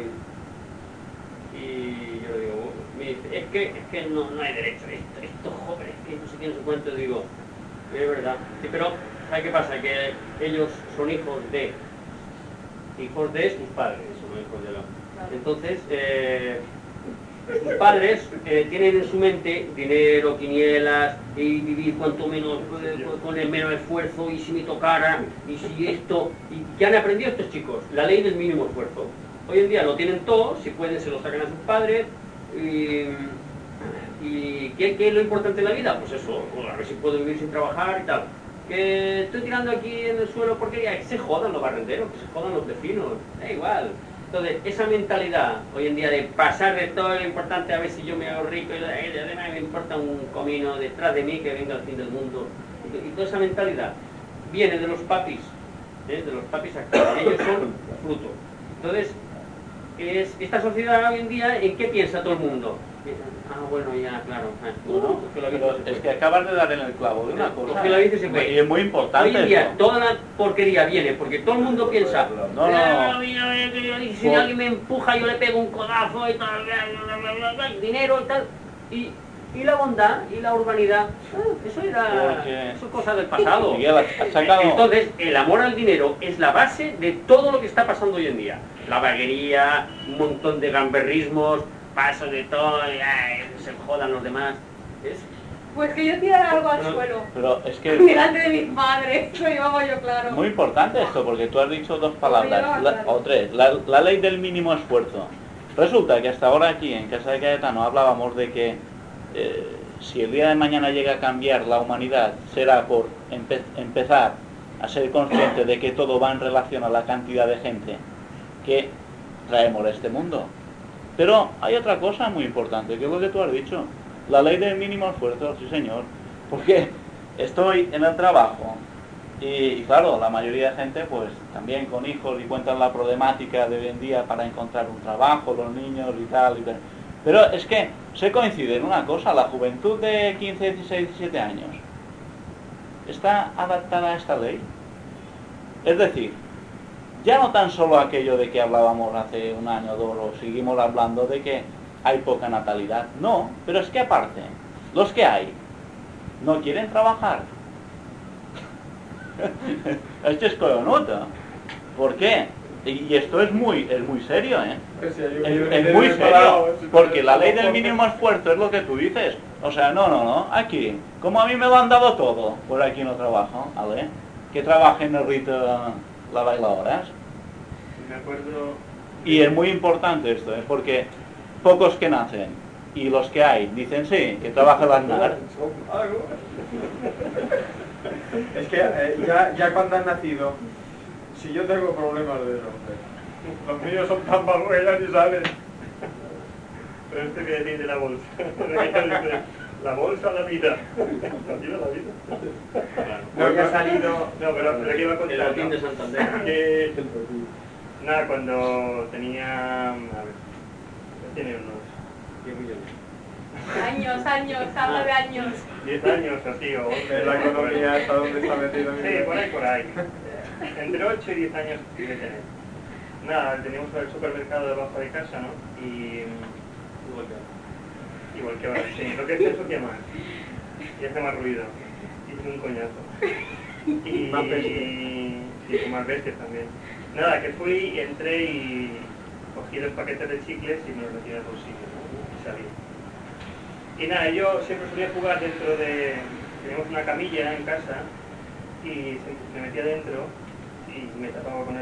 yo le digo, me dice, es que no hay derecho, estos jóvenes que no sé quién se cuenta, digo, es verdad. Sí, pero ¿sabes qué pasa? Que ellos son hijos de sus padres, son hijos de la... Entonces, sus padres tienen en su mente dinero, quinielas, y vivir cuanto menos, con el menos esfuerzo, y si me tocara, y si esto... ¿Y qué han aprendido estos chicos? La ley del mínimo esfuerzo. Hoy en día lo tienen todo, si pueden se lo sacan a sus padres, y ¿qué es lo importante en la vida? Pues eso, a ver si puedo vivir sin trabajar y tal. Que estoy tirando aquí en el suelo porque que se jodan los barrenderos, que se jodan los vecinos, da igual. Entonces, esa mentalidad hoy en día de pasar de todo lo importante a ver si yo me hago rico y además me importa un comino detrás de mí que venga al fin del mundo, y toda esa mentalidad viene de los papis actuales, ellos son fruto. Entonces, esta sociedad hoy en día, ¿en qué piensa todo el mundo? Bueno, ya, claro. ¿No? Pero es que acabas de dar en el clavo de una cosa. Y es muy importante. Hoy en día eso. toda la porquería viene porque todo el mundo piensa, si alguien me empuja yo le pego un codazo y tal, dinero y tal. Y la bondad y la urbanidad, eso es cosa del pasado. Entonces, el amor al dinero es la base de todo lo que está pasando hoy en día. La vaguería, un montón de gamberrismos, paso de todo, se jodan los demás. Pues que yo tirara algo al suelo. Pero es que... Delante de mis padres, lo llevaba yo claro. Muy importante esto, porque tú has dicho dos palabras, o tres. La ley del mínimo esfuerzo. Resulta que hasta ahora aquí, en Casa de Cayetano, hablábamos de que si el día de mañana llega a cambiar la humanidad, será por empezar a ser consciente de que todo va en relación a la cantidad de gente que traemos a este mundo. Pero hay otra cosa muy importante, que es lo que tú has dicho. La ley del mínimo esfuerzo, sí señor. Porque estoy en el trabajo y claro, la mayoría de gente pues también con hijos y cuentan la problemática de hoy en día para encontrar un trabajo, los niños y tal. Pero es que se coincide en una cosa, la juventud de 15, 16, 17 años está adaptada a esta ley. Es decir, ya no tan solo aquello de que hablábamos hace un año o dos, o seguimos hablando de que hay poca natalidad. No, pero es que aparte, los que hay no quieren trabajar. Esto es coyonuto. ¿Por qué? Y esto es muy serio, ¿eh? Es muy serio. Porque la ley del mínimo esfuerzo es lo que tú dices. O sea, no, aquí, como a mí me lo han dado todo, pues aquí no trabajo, ¿vale? Que trabaje en el rito la bailadoras. Me acuerdo... Y es muy importante esto, porque pocos que nacen Y los que hay dicen sí, que trabaja el Aznar. Es que ya cuando han nacido, si yo tengo problemas de nombre, los míos son tan vagos que ya ni salen. Pero este que decir de la bolsa. La bolsa, la vida. La vida, la vida. No, que ha salido... No, pero que iba a El contar, latín ¿no? de Santander. Que... Nada, cuando tenía... A ver... Tiene unos... 10 millones. Años, habla de años. 10 años así, o 11. La economía hasta dónde está metido. Sí, por ahí. Entre 8 y 10 años tiene que tener. Nada, teníamos el supermercado debajo de casa, ¿no? Y igual que ahora, sí. Lo que es eso que más. Y hace más ruido. Y es un coñazo. Y más bestias. Sí, con más bestias también. Nada, que fui, entré y cogí los paquetes de chicles y me los metí en el bolsillo, ¿no? Y salí. Y nada, yo siempre solía jugar dentro de... Teníamos una camilla en casa y me metía dentro y me tapaba con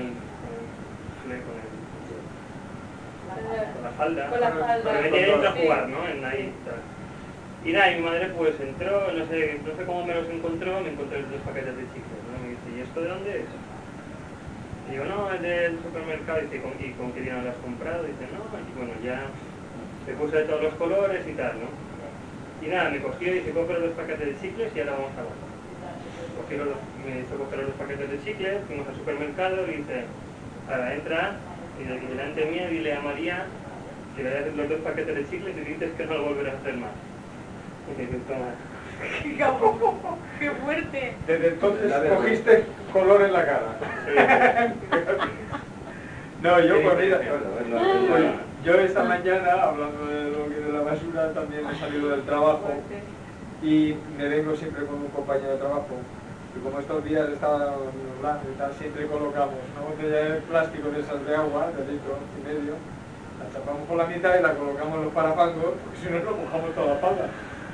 la falda. Con la falda. Me metía dentro a Sí. jugar, ¿no? En ahí, tal. Y nada, y mi madre pues entró, no sé cómo me los encontró, me encontré los paquetes de chicles, ¿no? Me dice, ¿y esto de dónde es? Y digo, no, es del supermercado. Y dice, ¿y con qué dinero lo has comprado? Y dice, no, y bueno, ya te puse de todos los colores y tal, ¿no? Y nada, me cogió y dice, compra los paquetes de chicles y ahora vamos a hablar. Me hizo coger los paquetes de chicles, fuimos al supermercado y dice, ahora entra y delante mía dile a María que le das los 2 paquetes de chicles y dices que no lo volverás a hacer más. Y me dice, toma. ¡Qué fuerte! Desde entonces cogiste color en la cara. No, yo por mira, yo esta mañana, hablando de lo que de la basura, también he salido del trabajo y me vengo siempre con un compañero de trabajo. Y como estos días estaba nublando y tal, siempre colocamos una botella de plástico de esas de agua, de litro y medio, la chapamos por la mitad y la colocamos en los parafangos, porque si no nos mojamos toda la espalda.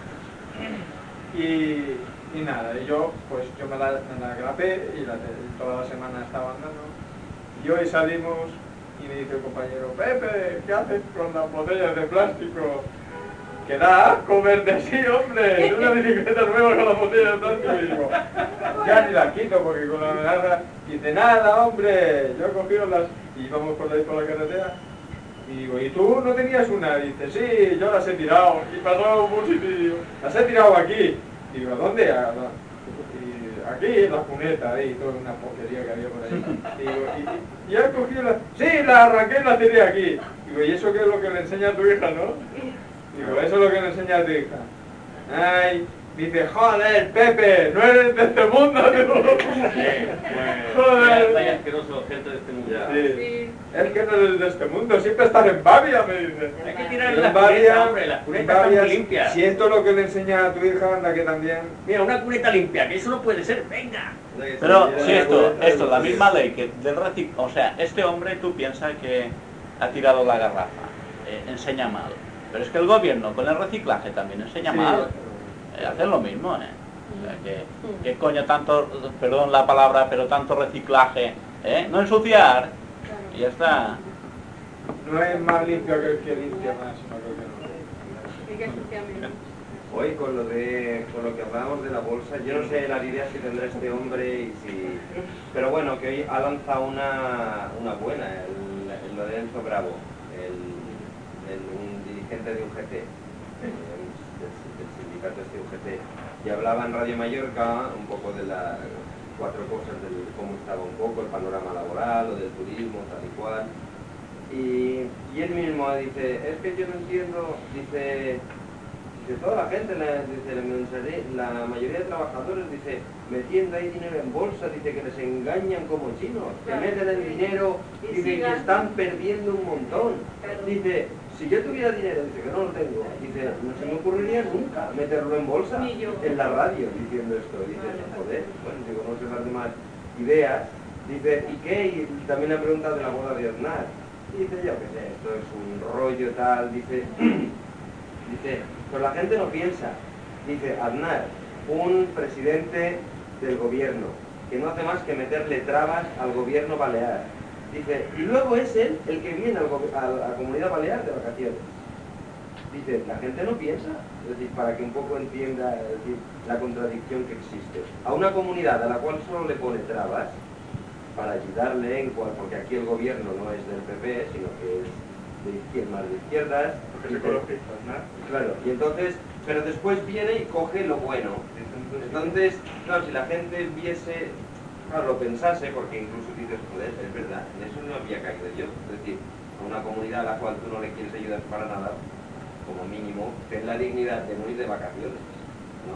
Y nada, yo me la grapé y toda la semana estaba andando. Y hoy salimos y me dice el compañero, Pepe, ¿qué haces con las botellas de plástico? Que da asco verte así, hombre, es una bicicleta nueva con las botellas de plástico. Y digo, ya ni la quito porque con la amenaza. Dice, nada, hombre, yo he cogido las... Y vamos por ahí por la carretera. Y digo, ¿y tú no tenías una? Dice, sí, yo las he tirado. Y pasó un sitio, las he tirado aquí. Y digo, ¿dónde? Aquí en la cuneta, ahí, toda una porquería que había por ahí. Digo, ¿y ya he cogido la...? Sí, la arranqué y la tiré aquí. Digo, ¿y eso qué es lo que le enseña a tu hija, no? Digo, eso es lo que le enseña a tu hija. Ay, dice, joder, Pepe, no eres de este mundo, digo. Joder. Vaya asqueroso, gente de este mundo. Sí. Es que no eres de este mundo, siempre estás en Babia, me dice. Hay que tirar las cunetas, hombre, las cunetas están muy limpias. Si esto es lo que le enseña a tu hija, anda que también... Mira, una cuneta limpia, que eso no puede ser, venga. Pero si esto, la misma ley que del reciclaje, o sea, este hombre tú piensas que ha tirado la garrafa, enseña mal. Pero es que el gobierno con el reciclaje también enseña mal. Hacen lo mismo, O sea, que coño tanto, perdón la palabra, pero tanto reciclaje, no ensuciar, y ya está. No es más limpio que el que limpia más, sino que Y que suciamente. Hoy con lo que hablábamos de la bolsa, yo no sé las ideas que tendrá este hombre y si... Pero bueno, que hoy ha lanzado una buena, el Lorenzo Bravo, un dirigente de UGT, del sindicato este UGT, y hablaba en Radio Mallorca un poco de las 4 cosas, de cómo estaba un poco el panorama laboral, o del turismo, tal y cual. Y él mismo dice, es que yo no entiendo, dice toda la gente, la mayoría de trabajadores, dice, metiendo ahí dinero en bolsa, dice que les engañan como chinos, que meten el dinero, dice que están perdiendo un montón. Dice, si yo tuviera dinero, dice que no lo tengo, dice, no se me ocurriría nunca meterlo en bolsa, en la radio, diciendo esto. Dice, joder, bueno, digo, no sé las demás ideas. Dice, ¿y qué? Y también le ha preguntado de la boda de Aznar. Dice, yo qué sé, esto es un rollo tal, dice, pero la gente no piensa. Dice, Aznar, un presidente del gobierno, que no hace más que meterle trabas al gobierno balear. Dice, y luego es él el que viene a la Comunidad Balear de vacaciones. Dice, la gente no piensa, es decir, para que un poco entienda, es decir, la contradicción que existe. A una comunidad a la cual solo le pone trabas para ayudarle en cual, porque aquí el gobierno no es del PP, sino que es de izquierdas, más de izquierdas. Porque es ecologista, ¿no? Claro, y entonces, pero después viene y coge lo bueno. Entonces, claro, si la gente viese, claro, lo pensase, porque incluso dices, joder, es verdad, en eso no había caído yo. Es decir, a una comunidad a la cual tú no le quieres ayudar para nada, como mínimo, ten la dignidad de no ir de vacaciones, ¿no?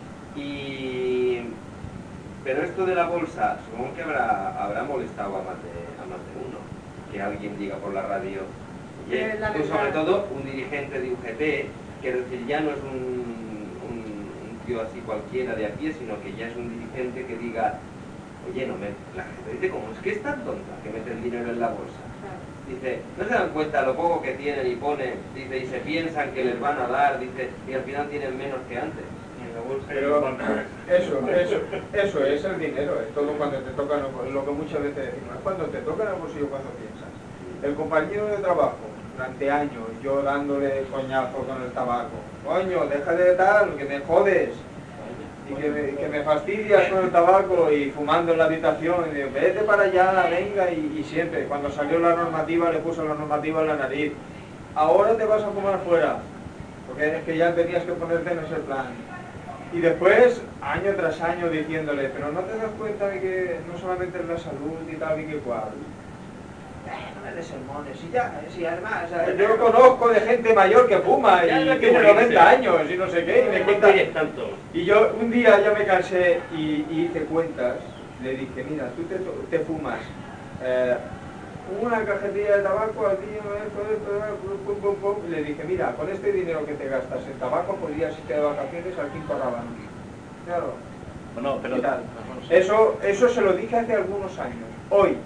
Pero esto de la bolsa, supongo que habrá molestado a más de uno, que alguien diga por la radio, oye, pues sobre todo un dirigente de UGT, quiero decir, ya no es un tío así cualquiera de a pie, sino que ya es un dirigente que diga, oye, la gente dice, ¿cómo es que es tan tonta que mete el dinero en la bolsa? Dice, no se dan cuenta lo poco que tienen y ponen, dice, y se piensan que les van a dar, dice, y al final tienen menos que antes. Pero eso es el dinero, es todo cuando te toca, lo que muchas veces decimos, es cuando te toca en el bolsillo cuando piensas. El compañero de trabajo, durante años, yo dándole coñazo con el tabaco, coño, deja de tal, que me jodes, y que me fastidias con el tabaco y fumando en la habitación, y digo, vete para allá, venga, y siempre, cuando salió la normativa, le puso la normativa en la nariz, ahora te vas a fumar fuera, porque es que ya tenías que ponerte en ese plan. Y después, año tras año, diciéndole, pero no te das cuenta de que no solamente es la salud y tal y que cual. No me des sermones, y además, yo conozco de gente mayor que fuma y tiene 90 años y no sé qué, y me cuenta. Y yo un día ya me cansé y hice cuentas, le dije, mira, tú te fumas una cajetilla de tabaco al día, y le dije, mira, con este dinero que te gastas en tabaco podrías irte de vacaciones al Quinto Rábano. Claro. Bueno, pero eso se lo dije hace algunos años. Hoy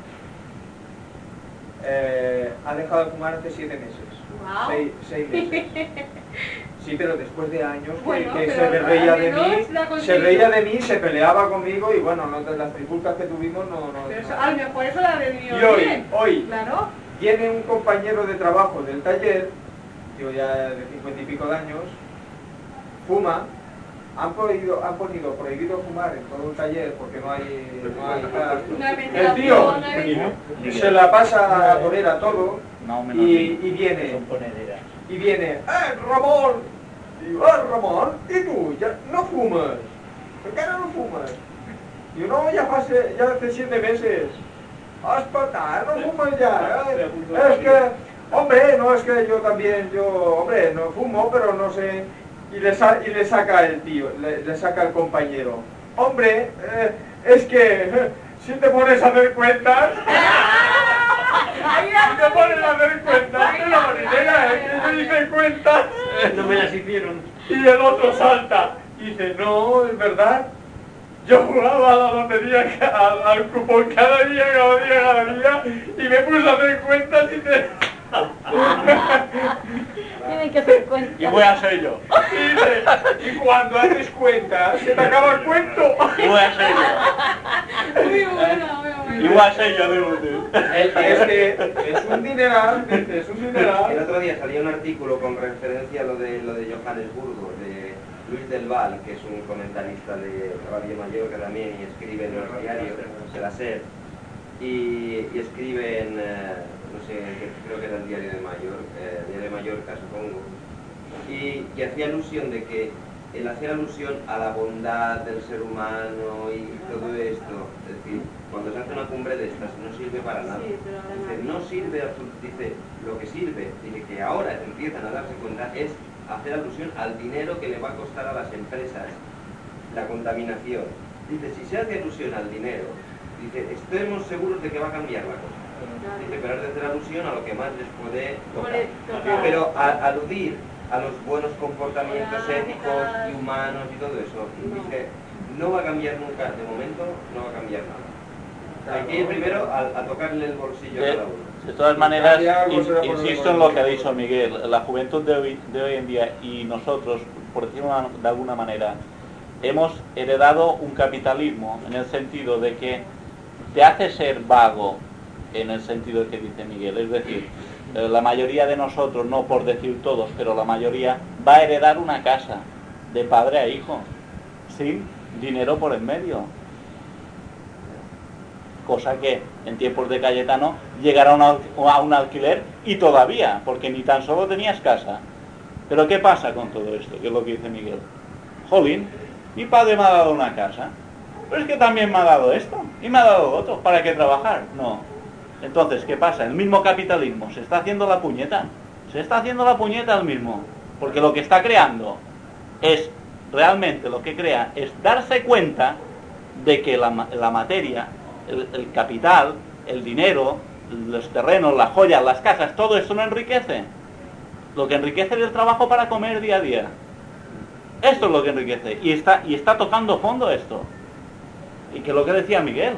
ha dejado de fumar hace 7 meses. Wow. 6 meses. Sí, pero después de años bueno, que se reía de mí, se peleaba conmigo y bueno, las trifulcas que tuvimos no pero eso, a lo mejor eso la debió bien. Y hoy claro. Viene un compañero de trabajo del taller, yo ya de 50 y pico de años, fuma, han ponido prohibido fumar en todo el taller porque no hay el tío se la pasa a poner a todo y viene, Ramón, digo, Ramón, ¿y tú? ¿Ya no fumas? ¿Por qué no fumas? Digo, no, ya hace 7 meses. ¡Hostia, no fumas ya! Es que, hombre, no es que yo también, hombre, no fumo, pero no sé. Y le saca el tío, le saca el compañero. Hombre, es que si te pones a hacer cuentas, la marinera, que me dice cuentas. No me las hicieron. Y el otro salta y dice, no, es verdad. Yo jugaba a la lotería, al cupón cada día, y me puse a hacer cuentas y Tienen que hacer cuentas. Y voy a ser yo. Y cuando haces cuentas, se te acaba el cuento. Y voy a ser yo. Muy bueno. Y voy a ser yo, digo. Es que es un dineral, es un dineral. El otro día salió un artículo con referencia a lo de Johannesburgo, de Luis del Val, que es un comentarista de Radio Mallorca también y escribe en los diarios de la SER y escribe en, no sé, creo que era el Diario de Mallorca, supongo, y hacía alusión de que el hacer alusión a la bondad del ser humano y todo esto, es decir, cuando se hace una cumbre de estas no sirve para nada. Dice, no sirve, dice, lo que sirve, dice que ahora empiezan a darse cuenta es hacer alusión al dinero que le va a costar a las empresas la contaminación. Dice, si se hace alusión al dinero, dice, estemos seguros de que va a cambiar la cosa. Dice, pero es de hacer alusión a lo que más les puede tocar. Pero aludir a los buenos comportamientos éticos y humanos y todo eso, dice, no va a cambiar nunca, de momento no va a cambiar nada. Hay que ir primero a tocarle el bolsillo a cada uno. De todas maneras, insisto en lo que ha dicho Miguel, la juventud de hoy en día y nosotros, por decirlo de alguna manera, hemos heredado un capitalismo en el sentido de que te hace ser vago, en el sentido que dice Miguel, es decir, la mayoría de nosotros, no por decir todos, pero la mayoría, va a heredar una casa de padre a hijo, sin dinero por en medio. Cosa que en tiempos de Cayetano llegará a un alquiler y todavía, porque ni tan solo tenías casa. Pero ¿qué pasa con todo esto? Que es lo que dice Miguel. Jolín, mi padre me ha dado una casa, pero es que también me ha dado esto y me ha dado otro. ¿Para qué trabajar? No. Entonces, ¿qué pasa? El mismo capitalismo se está haciendo la puñeta. Se está haciendo la puñeta el mismo. Porque lo que está creando es, realmente lo que crea, es darse cuenta de que la materia, el capital, el dinero, los terrenos, las joyas, las casas, todo eso no enriquece. Lo que enriquece es el trabajo para comer día a día. Esto es lo que enriquece. Y está tocando fondo esto. Y que lo que decía Miguel.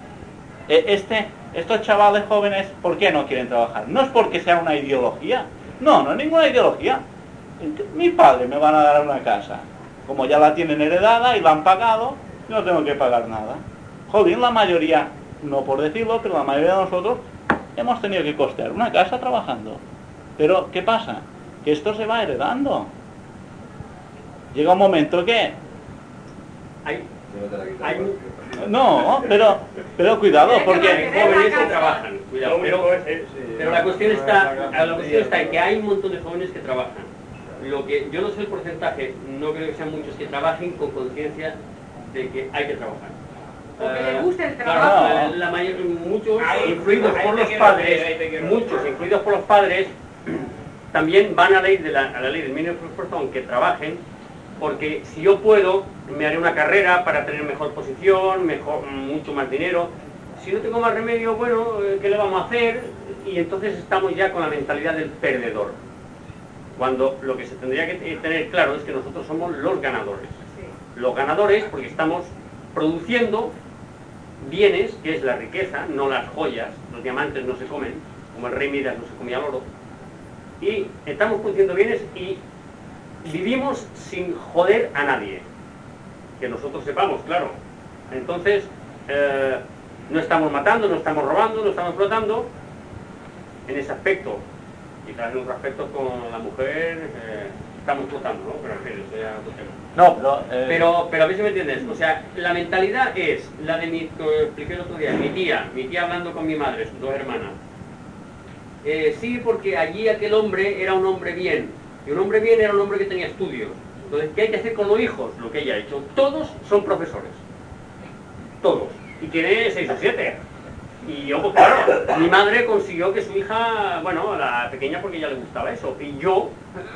Estos chavales jóvenes, ¿por qué no quieren trabajar? No es porque sea una ideología. No es ninguna ideología. Mi padre me van a dar una casa. Como ya la tienen heredada y la han pagado, no tengo que pagar nada. Joder, la mayoría, no por decirlo, pero la mayoría de nosotros hemos tenido que costear una casa trabajando. Pero, ¿qué pasa? Que esto se va heredando. Llega un momento que... No, pero cuidado, porque hay jóvenes que trabajan, cuidado, pero la cuestión está en que hay un montón de jóvenes que trabajan. Lo que yo no sé el porcentaje, no creo que sean muchos que trabajen con conciencia de que hay que trabajar. Porque les gusta el trabajo. Muchos influidos por los padres, también van a la ley del mínimo esfuerzo, aunque trabajen, porque si yo puedo, me haré una carrera para tener mejor posición, mucho más dinero. Si no tengo más remedio, bueno, ¿qué le vamos a hacer? Y entonces estamos ya con la mentalidad del perdedor. Cuando lo que se tendría que tener claro es que nosotros somos los ganadores. Sí. Los ganadores porque estamos produciendo bienes, que es la riqueza, no las joyas. Los diamantes no se comen, como el rey Midas no se comía el oro. Y estamos produciendo bienes y vivimos sin joder a nadie. Que nosotros sepamos, claro. Entonces, no estamos matando, no estamos robando, no estamos explotando en ese aspecto. Quizás en otro aspecto con la mujer estamos explotando, ¿no? Pero en fin, eso ya es otro tema. No, pero a ver si me entiendes. O sea, la mentalidad es la de como expliqué el otro día, mi tía hablando con mi madre, sus dos hermanas. Sí, porque allí aquel hombre era un hombre bien. Y un hombre bien era un hombre que tenía estudios. Entonces, ¿qué hay que hacer con los hijos? Lo que ella ha hecho. Todos son profesores. Todos. Y tiene 6 o 7. Y yo, pues claro, mi madre consiguió que su hija, bueno, la pequeña porque a ella le gustaba eso. Y yo,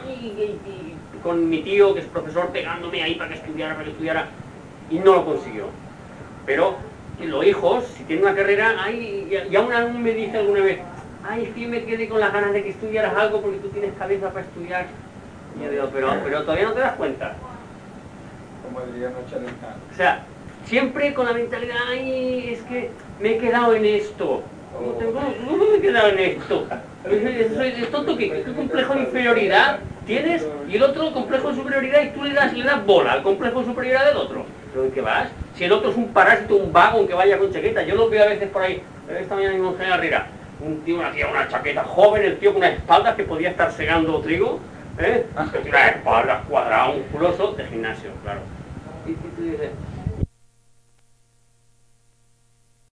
con mi tío que es profesor pegándome ahí para que estudiara, y no lo consiguió. Pero los hijos, si tienen una carrera, y aún me dice alguna vez, ay, es que yo me quedé con las ganas de que estudiaras algo porque tú tienes cabeza para estudiar. Y yo digo, pero todavía no te das cuenta. Como diría Noche. O sea, siempre con la mentalidad, ay, es que me he quedado en esto. ¿Cómo me he quedado en esto? ¿Es tonto que qué complejo de inferioridad tienes? Y el otro complejo de superioridad y tú le das bola al complejo de superioridad del otro. ¿Pero en qué vas? Si el otro es un parásito, un vago, aunque vaya con chaqueta. Yo lo veo a veces por ahí. Esta mañana mismo en General Herrera. Un tío, una tía, una chaqueta joven, el tío con unas espaldas que podía estar segando trigo. Unas espaldas cuadradas, musculoso, de gimnasio, claro. Y tú dices,